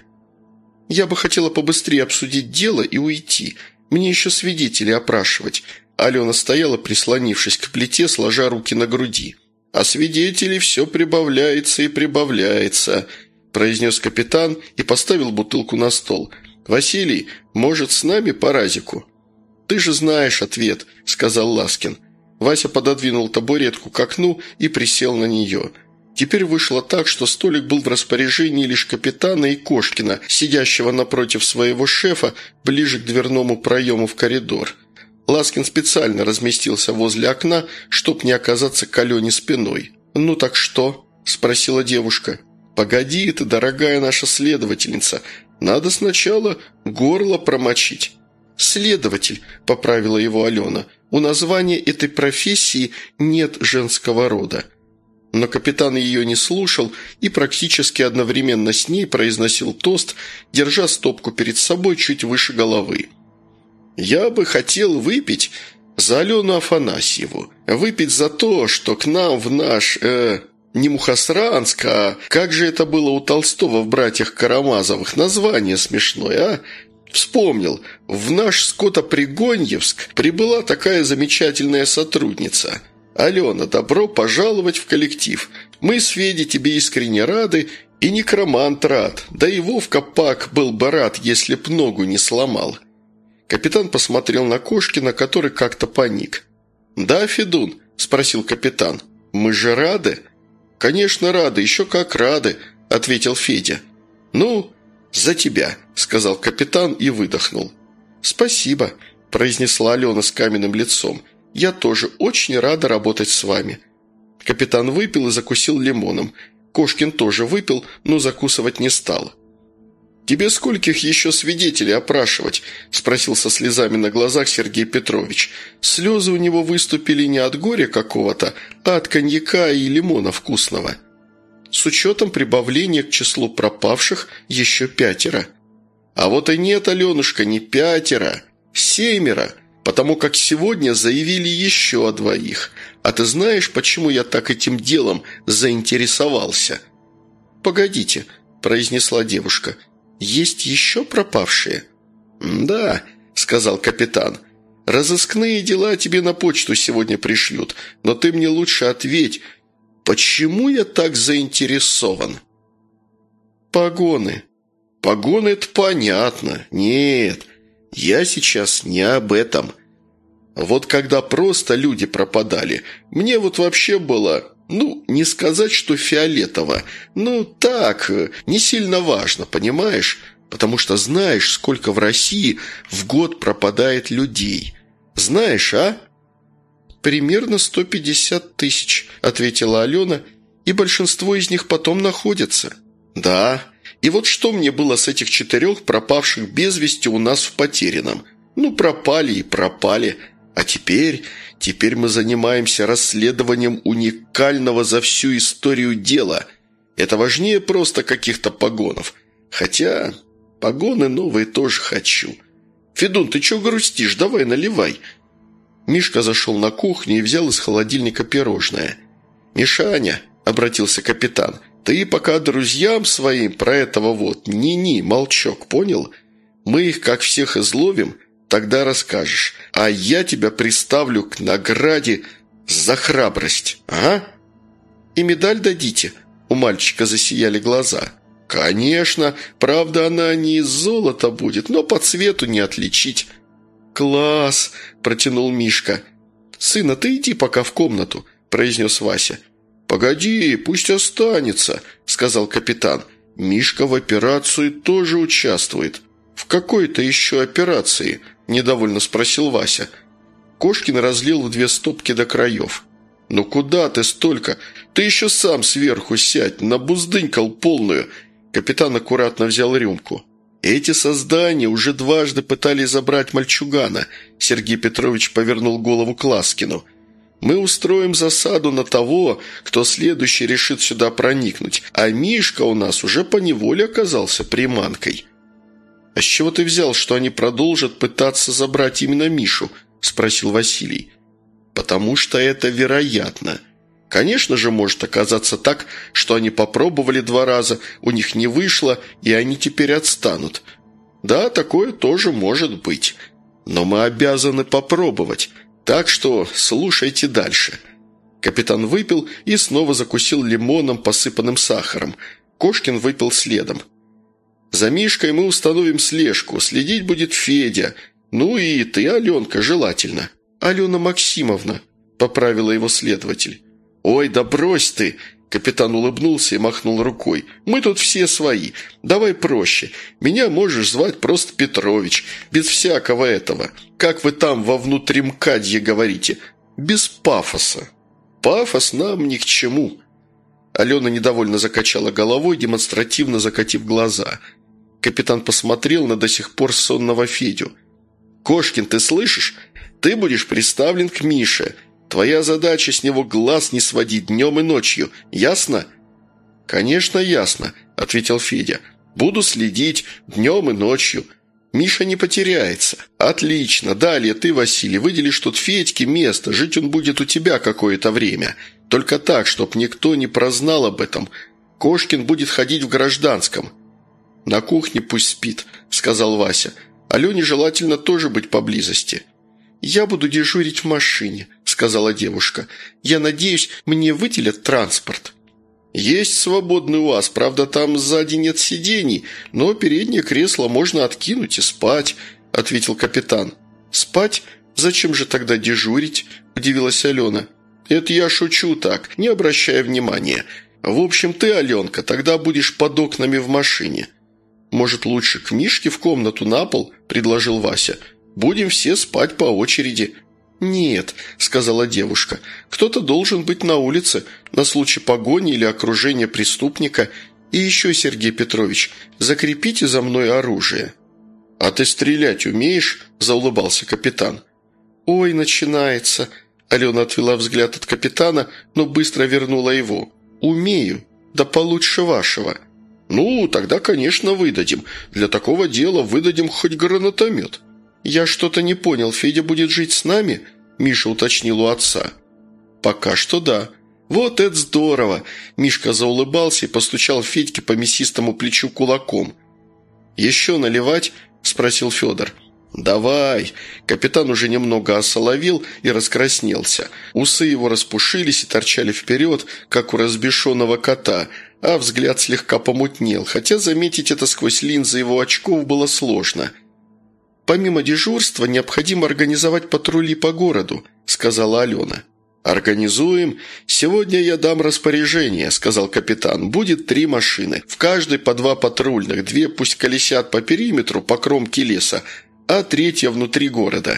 «Я бы хотела побыстрее обсудить дело и уйти. Мне еще свидетелей опрашивать». Алена стояла, прислонившись к плите, сложа руки на груди. «А свидетелей все прибавляется и прибавляется», – произнес капитан и поставил бутылку на стол. «Василий, может, с нами по разику?» «Ты же знаешь ответ», – сказал Ласкин. Вася пододвинул табуретку к окну и присел на нее. Теперь вышло так, что столик был в распоряжении лишь капитана и Кошкина, сидящего напротив своего шефа, ближе к дверному проему в коридор. Ласкин специально разместился возле окна, чтоб не оказаться к Алене спиной. «Ну так что?» – спросила девушка. «Погоди ты, дорогая наша следовательница, надо сначала горло промочить». «Следователь», – поправила его Алена. «У названия этой профессии нет женского рода». Но капитан ее не слушал и практически одновременно с ней произносил тост, держа стопку перед собой чуть выше головы. «Я бы хотел выпить за Алену Афанасьеву, выпить за то, что к нам в наш, не Мухосранск, а как же это было у Толстого в «Братьях Карамазовых», название смешное, а? Вспомнил, в наш Скотопригоньевск прибыла такая замечательная сотрудница. Алена, добро пожаловать в коллектив. Мы с Федей тебе искренне рады, и некромант рад, да и Вовка Пак был бы рад, если б ногу не сломал». Капитан посмотрел на Кошкина, который как-то паник. «Да, Федун?» – спросил капитан. «Мы же рады?» «Конечно, рады, еще как рады», – ответил Федя. «Ну, за тебя», – сказал капитан и выдохнул. «Спасибо», – произнесла Алена с каменным лицом. «Я тоже очень рада работать с вами». Капитан выпил и закусил лимоном. Кошкин тоже выпил, но закусывать не стал. «Тебе скольких еще свидетелей опрашивать?» – спросил со слезами на глазах Сергей Петрович. Слезы у него выступили не от горя какого-то, а от коньяка и лимона вкусного. С учетом прибавления к числу пропавших еще 5. А вот и нет, Аленушка, не 5, 7, потому как сегодня заявили еще о 2. А ты знаешь, почему я так этим делом заинтересовался?» «Погодите», – произнесла девушка. «Есть еще пропавшие?» «Да», – сказал капитан. «Разыскные дела тебе на почту сегодня пришлют, но ты мне лучше ответь, почему я так заинтересован?» «Погоны». «Погоны – это понятно. Нет, я сейчас не об этом. Вот когда просто люди пропадали, мне вот вообще было, не сказать, что фиолетово, так, не сильно важно, понимаешь? Потому что знаешь, сколько в России в год пропадает людей. Знаешь, а?» «Примерно 150 тысяч», – ответила Алена, – «и большинство из них потом находятся». «Да, и вот что мне было с этих 4 пропавших без вести у нас в Потерянном? Пропали и пропали. А теперь мы занимаемся расследованием уникального за всю историю дела. Это важнее просто каких-то погонов. Хотя погоны новые тоже хочу. Федун, ты чего грустишь? Давай наливай». Мишка зашел на кухню и взял из холодильника пирожное. «Мишаня», – обратился капитан, – «ты пока друзьям своим про этого вот ни-ни, молчок, понял? Мы их как всех изловим, тогда расскажешь, а я тебя приставлю к награде за храбрость, ага?» «И медаль дадите?» – у мальчика засияли глаза. «Конечно, правда, она не из золота будет, но по цвету не отличить». «Класс!» – протянул Мишка. «Сына, ты иди пока в комнату», – произнес Вася. «Погоди, пусть останется», – сказал капитан. «Мишка в операции тоже участвует». «В какой-то еще операции?» – недовольно спросил Вася. Кошкин разлил в 2 стопки до краев. «Ну куда ты столько? Ты еще сам сверху сядь, набуздынькал полную». Капитан аккуратно взял рюмку. «Эти создания уже 2 пытались забрать мальчугана», – Сергей Петрович повернул голову к Ласкину. «Мы устроим засаду на того, кто следующий решит сюда проникнуть, а Мишка у нас уже поневоле оказался приманкой». «А с чего ты взял, что они продолжат пытаться забрать именно Мишу?» – спросил Василий. «Потому что это вероятно. Конечно же, может оказаться так, что они попробовали 2 раза, у них не вышло, и они теперь отстанут. Да, такое тоже может быть. Но мы обязаны попробовать, так что слушайте дальше». Капитан выпил и снова закусил лимоном, посыпанным сахаром. Кошкин выпил следом. «За Мишкой мы установим слежку, следить будет Федя. Ну и ты, Аленка, желательно». «Алена Максимовна», – поправила его следователь. «Ой, да брось ты!» – капитан улыбнулся и махнул рукой. «Мы тут все свои. Давай проще. Меня можешь звать просто Петрович, без всякого этого. Как вы там во внутримкадье говорите? Без пафоса». «Пафос нам ни к чему». Алена недовольно закачала головой, демонстративно закатив глаза. Капитан посмотрел на до сих пор сонного Федю. «Кошкин, ты слышишь? Ты будешь приставлен к Мише. Твоя задача с него глаз не сводить днем и ночью. Ясно?» «Конечно, ясно», – ответил Федя. «Буду следить днем и ночью. Миша не потеряется». «Отлично. Далее ты, Василий, выделишь тут Федьке место. Жить он будет у тебя какое-то время. Только так, чтоб никто не прознал об этом. Кошкин будет ходить в гражданском». «На кухне пусть спит», – сказал Вася. «Алене желательно тоже быть поблизости». «Я буду дежурить в машине», – сказала девушка. «Я надеюсь, мне выделят транспорт». «Есть свободный УАЗ, правда, там сзади нет сидений, но переднее кресло можно откинуть и спать», – ответил капитан. «Спать? Зачем же тогда дежурить?» – удивилась Алена. «Это я шучу так, не обращая внимания. В общем, ты, Аленка, тогда будешь под окнами в машине». «Может, лучше к Мишке в комнату на пол?» – предложил Вася. «Будем все спать по очереди». «Нет», – сказала девушка, – «кто-то должен быть на улице на случай погони или окружения преступника. И еще, Сергей Петрович, закрепите за мной оружие». «А ты стрелять умеешь?» – заулыбался капитан. «Ой, начинается». Алена отвела взгляд от капитана, но быстро вернула его. «Умею, да получше вашего». «Ну, тогда, конечно, выдадим. Для такого дела выдадим хоть гранатомет». «Я что-то не понял, Федя будет жить с нами?» – Миша уточнил у отца. «Пока что да». «Вот это здорово!» – Мишка заулыбался и постучал Федьке по мясистому плечу кулаком. «Еще наливать?» – спросил Федор. «Давай!» Капитан уже немного осоловел и раскраснелся. Усы его распушились и торчали вперед, как у разбешенного кота, а взгляд слегка помутнел, хотя заметить это сквозь линзы его очков было сложно. «Помимо дежурства необходимо организовать патрули по городу», – сказала Алена. «Организуем. Сегодня я дам распоряжение», – сказал капитан. «Будет 3 машины. В каждой по 2 патрульных. 2 пусть колесят по периметру, по кромке леса, а 3 внутри города».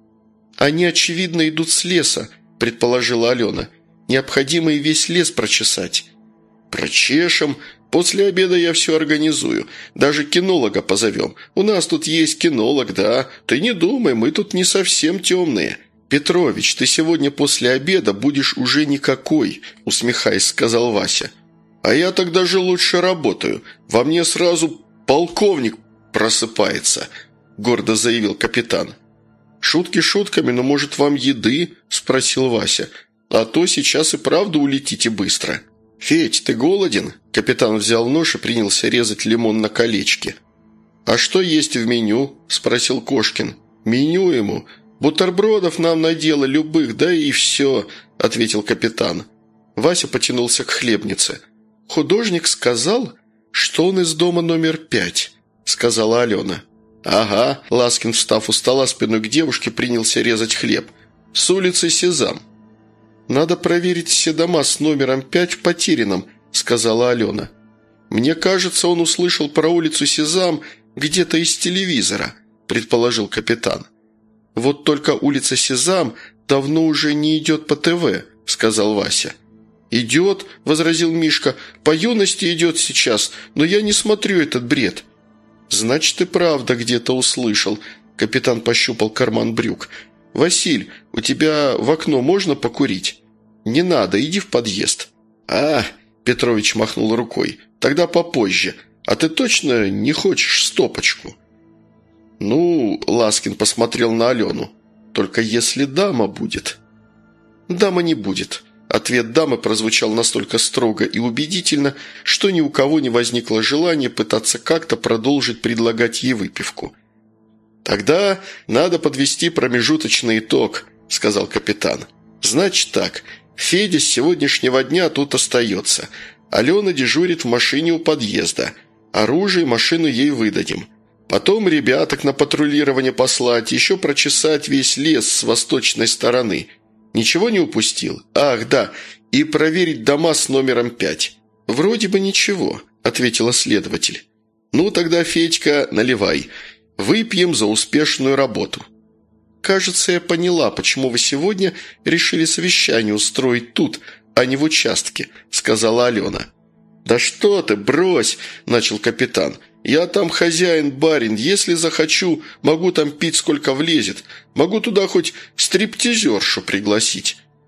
«Они, очевидно, идут с леса», – предположила Алена. «Необходимо и весь лес прочесать». «Прочешем. После обеда я все организую. Даже кинолога позовем. У нас тут есть кинолог, да. Ты не думай, мы тут не совсем темные». «Петрович, ты сегодня после обеда будешь уже никакой», – усмехаясь, сказал Вася. «А я тогда же лучше работаю. Во мне сразу полковник просыпается», – гордо заявил капитан. «Шутки шутками, но, может, вам еды?» – спросил Вася. «А то сейчас и правда улетите быстро». «Федь, ты голоден?» Капитан взял нож и принялся резать лимон на колечки. «А что есть в меню?» – спросил Кошкин. «Меню ему. Бутербродов нам надело любых, да и все», – ответил капитан. Вася потянулся к хлебнице. «Художник сказал, что он из дома номер 5», – сказала Алена. «Ага», – Ласкин, встав у стола спиной к девушке, принялся резать хлеб. «С улицы Сезам». «Надо проверить все дома с номером 5 в Потерином», – сказала Алена. «Мне кажется, он услышал про улицу Сезам где-то из телевизора», – предположил капитан. «Вот только улица Сезам давно уже не идет по ТВ», – сказал Вася. «Идет», – возразил Мишка, – «по юности идет сейчас, но я не смотрю этот бред». «Значит, и правда где-то услышал», – капитан пощупал карман брюк. «Василь, у тебя в окно можно покурить?» «Не надо, иди в подъезд». «А!» – Петрович махнул рукой. «Тогда попозже. А ты точно не хочешь стопочку?» «Ну...» – Ласкин посмотрел на Алену. «Только если дама будет». «Дама не будет». Ответ дамы прозвучал настолько строго и убедительно, что ни у кого не возникло желания пытаться как-то продолжить предлагать ей выпивку. «Тогда надо подвести промежуточный итог», – сказал капитан. «Значит так, Федя с сегодняшнего дня тут остается. Алена дежурит в машине у подъезда. Оружие и машину ей выдадим. Потом ребяток на патрулирование послать, еще прочесать весь лес с восточной стороны. Ничего не упустил? Ах, да, и проверить дома с номером 5. «Вроде бы ничего», – ответила следователь. «Ну тогда, Федька, наливай. Выпьем за успешную работу». «Кажется, я поняла, почему вы сегодня решили совещание устроить тут, а не в участке», – сказала Алена. «Да что ты, брось!» – начал капитан. «Я там хозяин-барин. Если захочу, могу там пить сколько влезет. Могу туда хоть стриптизершу пригласить».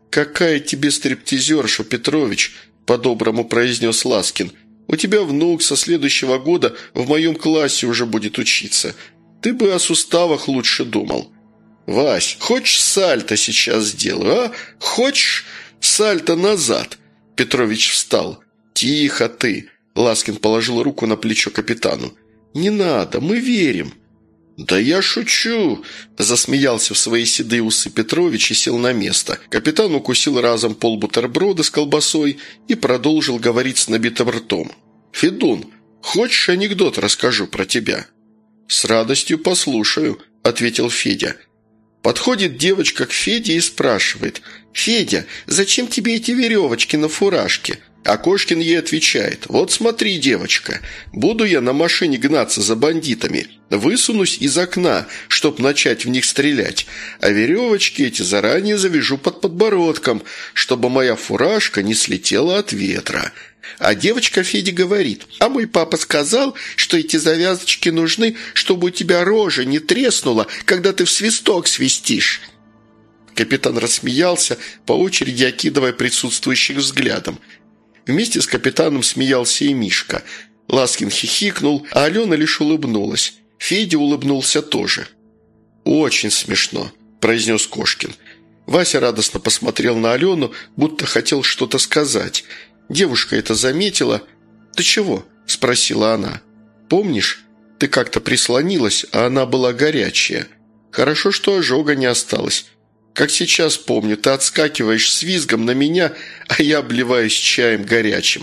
«Какая тебе стриптизерша, Петрович?» – по-доброму произнес Ласкин. «У тебя внук со следующего года в моем классе уже будет учиться. Ты бы о суставах лучше думал». «Вась, хочешь сальто сейчас сделаю, а? Хочешь сальто назад?» Петрович встал. «Тихо ты!» – Ласкин положил руку на плечо капитану. «Не надо, мы верим». «Да я шучу!» – засмеялся в свои седые усы Петрович и сел на место. Капитан укусил разом полбутерброда с колбасой и продолжил говорить с набитым ртом. «Федун, хочешь анекдот расскажу про тебя?» «С радостью послушаю», – ответил Федя. Подходит девочка к Феде и спрашивает: «Федя, зачем тебе эти веревочки на фуражке?» А Кошкин ей отвечает: «Вот смотри, девочка, буду я на машине гнаться за бандитами, высунусь из окна, чтоб начать в них стрелять, а веревочки эти заранее завяжу под подбородком, чтобы моя фуражка не слетела от ветра». А девочка Феде говорит: «А мой папа сказал, что эти завязочки нужны, чтобы у тебя рожа не треснула, когда ты в свисток свистишь». Капитан рассмеялся, по очереди окидывая присутствующих взглядом. Вместе с капитаном смеялся и Мишка. Ласкин хихикнул, а Алена лишь улыбнулась. Федя улыбнулся тоже. «Очень смешно», – произнес Кошкин. Вася радостно посмотрел на Алену, будто хотел что-то сказать. Девушка это заметила. «Ты чего?» – спросила она. «Помнишь, ты как-то прислонилась, а она была горячая. Хорошо, что ожога не осталось. Как сейчас помню, ты отскакиваешь с визгом на меня, а я обливаюсь чаем горячим».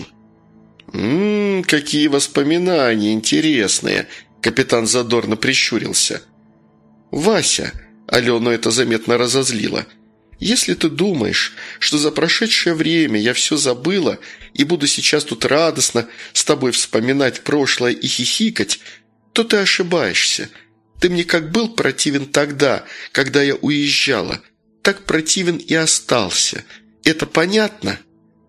Какие воспоминания интересные!» – капитан задорно прищурился. «Вася!» – Алену это заметно разозлило. «Если ты думаешь, что за прошедшее время я все забыла и буду сейчас тут радостно с тобой вспоминать прошлое и хихикать, то ты ошибаешься. Ты мне как был противен тогда, когда я уезжала, так противен и остался. Это понятно?»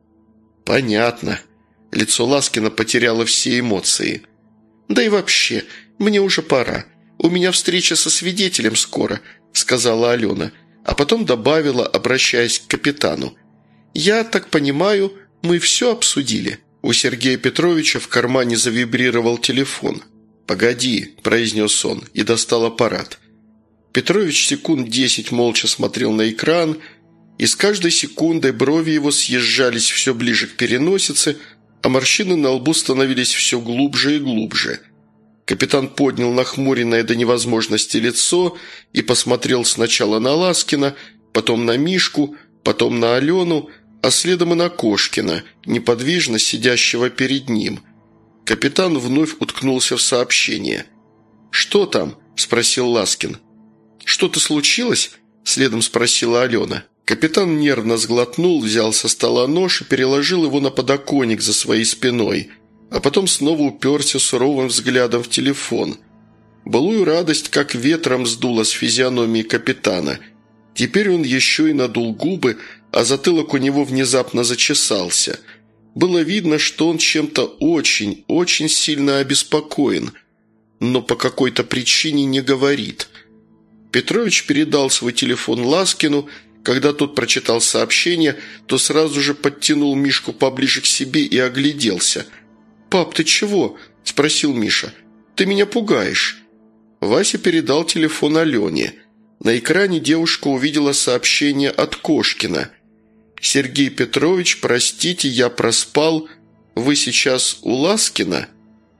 «Понятно». Лицо Ласкина потеряло все эмоции. «Да и вообще, мне уже пора. У меня встреча со свидетелем скоро», – сказала Алена, а потом добавила, обращаясь к капитану: «Я так понимаю, мы все обсудили». У Сергея Петровича в кармане завибрировал телефон. «Погоди», – произнес он и достал аппарат. Петрович секунд 10 молча смотрел на экран, и с каждой секундой брови его съезжались все ближе к переносице, а морщины на лбу становились все глубже и глубже. Капитан поднял нахмуренное до невозможности лицо и посмотрел сначала на Ласкина, потом на Мишку, потом на Алену, а следом и на Кошкина, неподвижно сидящего перед ним. Капитан вновь уткнулся в сообщение. «Что там?» – спросил Ласкин. «Что-то случилось?» – следом спросила Алена. Капитан нервно сглотнул, взял со стола нож и переложил его на подоконник за своей спиной, а потом снова уперся суровым взглядом в телефон. Былую радость как ветром сдуло с физиономии капитана. Теперь он еще и надул губы, а затылок у него внезапно зачесался. Было видно, что он чем-то очень, очень сильно обеспокоен, но по какой-то причине не говорит. Петрович передал свой телефон Ласкину. Когда тот прочитал сообщение, то сразу же подтянул Мишку поближе к себе и огляделся. «Пап, ты чего?» – спросил Миша. «Ты меня пугаешь». Вася передал телефон Алене. На экране девушка увидела сообщение от Кошкина. «Сергей Петрович, простите, я проспал. Вы сейчас у Ласкина?»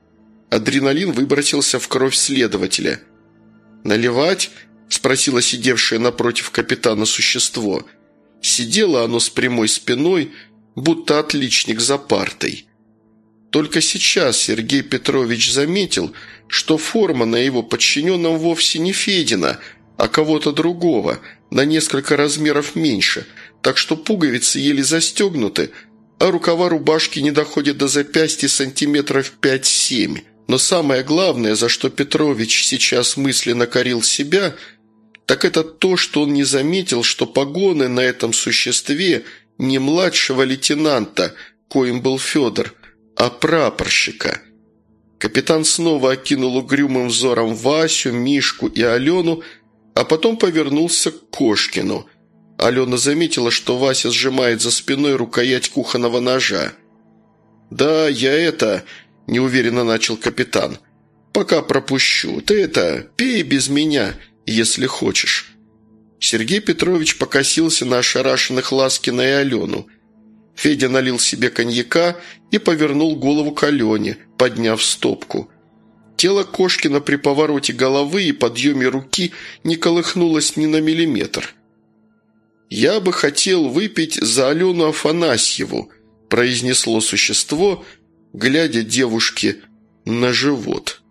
Адреналин выбросился в кровь следователя. «Наливать?» – спросило сидевшее напротив капитана существо. Сидело оно с прямой спиной, будто отличник за партой. Только сейчас Сергей Петрович заметил, что форма на его подчиненном вовсе не Федина, а кого-то другого, на несколько размеров меньше, так что пуговицы еле застегнуты, а рукава рубашки не доходят до запястья сантиметров 5-7. Но самое главное, за что Петрович сейчас мысленно корил себя – так это то, что он не заметил, что погоны на этом существе не младшего лейтенанта, коим был Федор, а прапорщика. Капитан снова окинул угрюмым взором Васю, Мишку и Алену, а потом повернулся к Кошкину. Алена заметила, что Вася сжимает за спиной рукоять кухонного ножа. «Да, я неуверенно начал капитан. «Пока пропущу. Ты пей без меня, если хочешь». Сергей Петрович покосился на ошарашенных Ласкина и Алену. Федя налил себе коньяка и повернул голову к Алене, подняв стопку. Тело Кошкина при повороте головы и подъеме руки не колыхнулось ни на миллиметр. «Я бы хотел выпить за Алену Афанасьеву», – произнесло существо, глядя девушке на живот.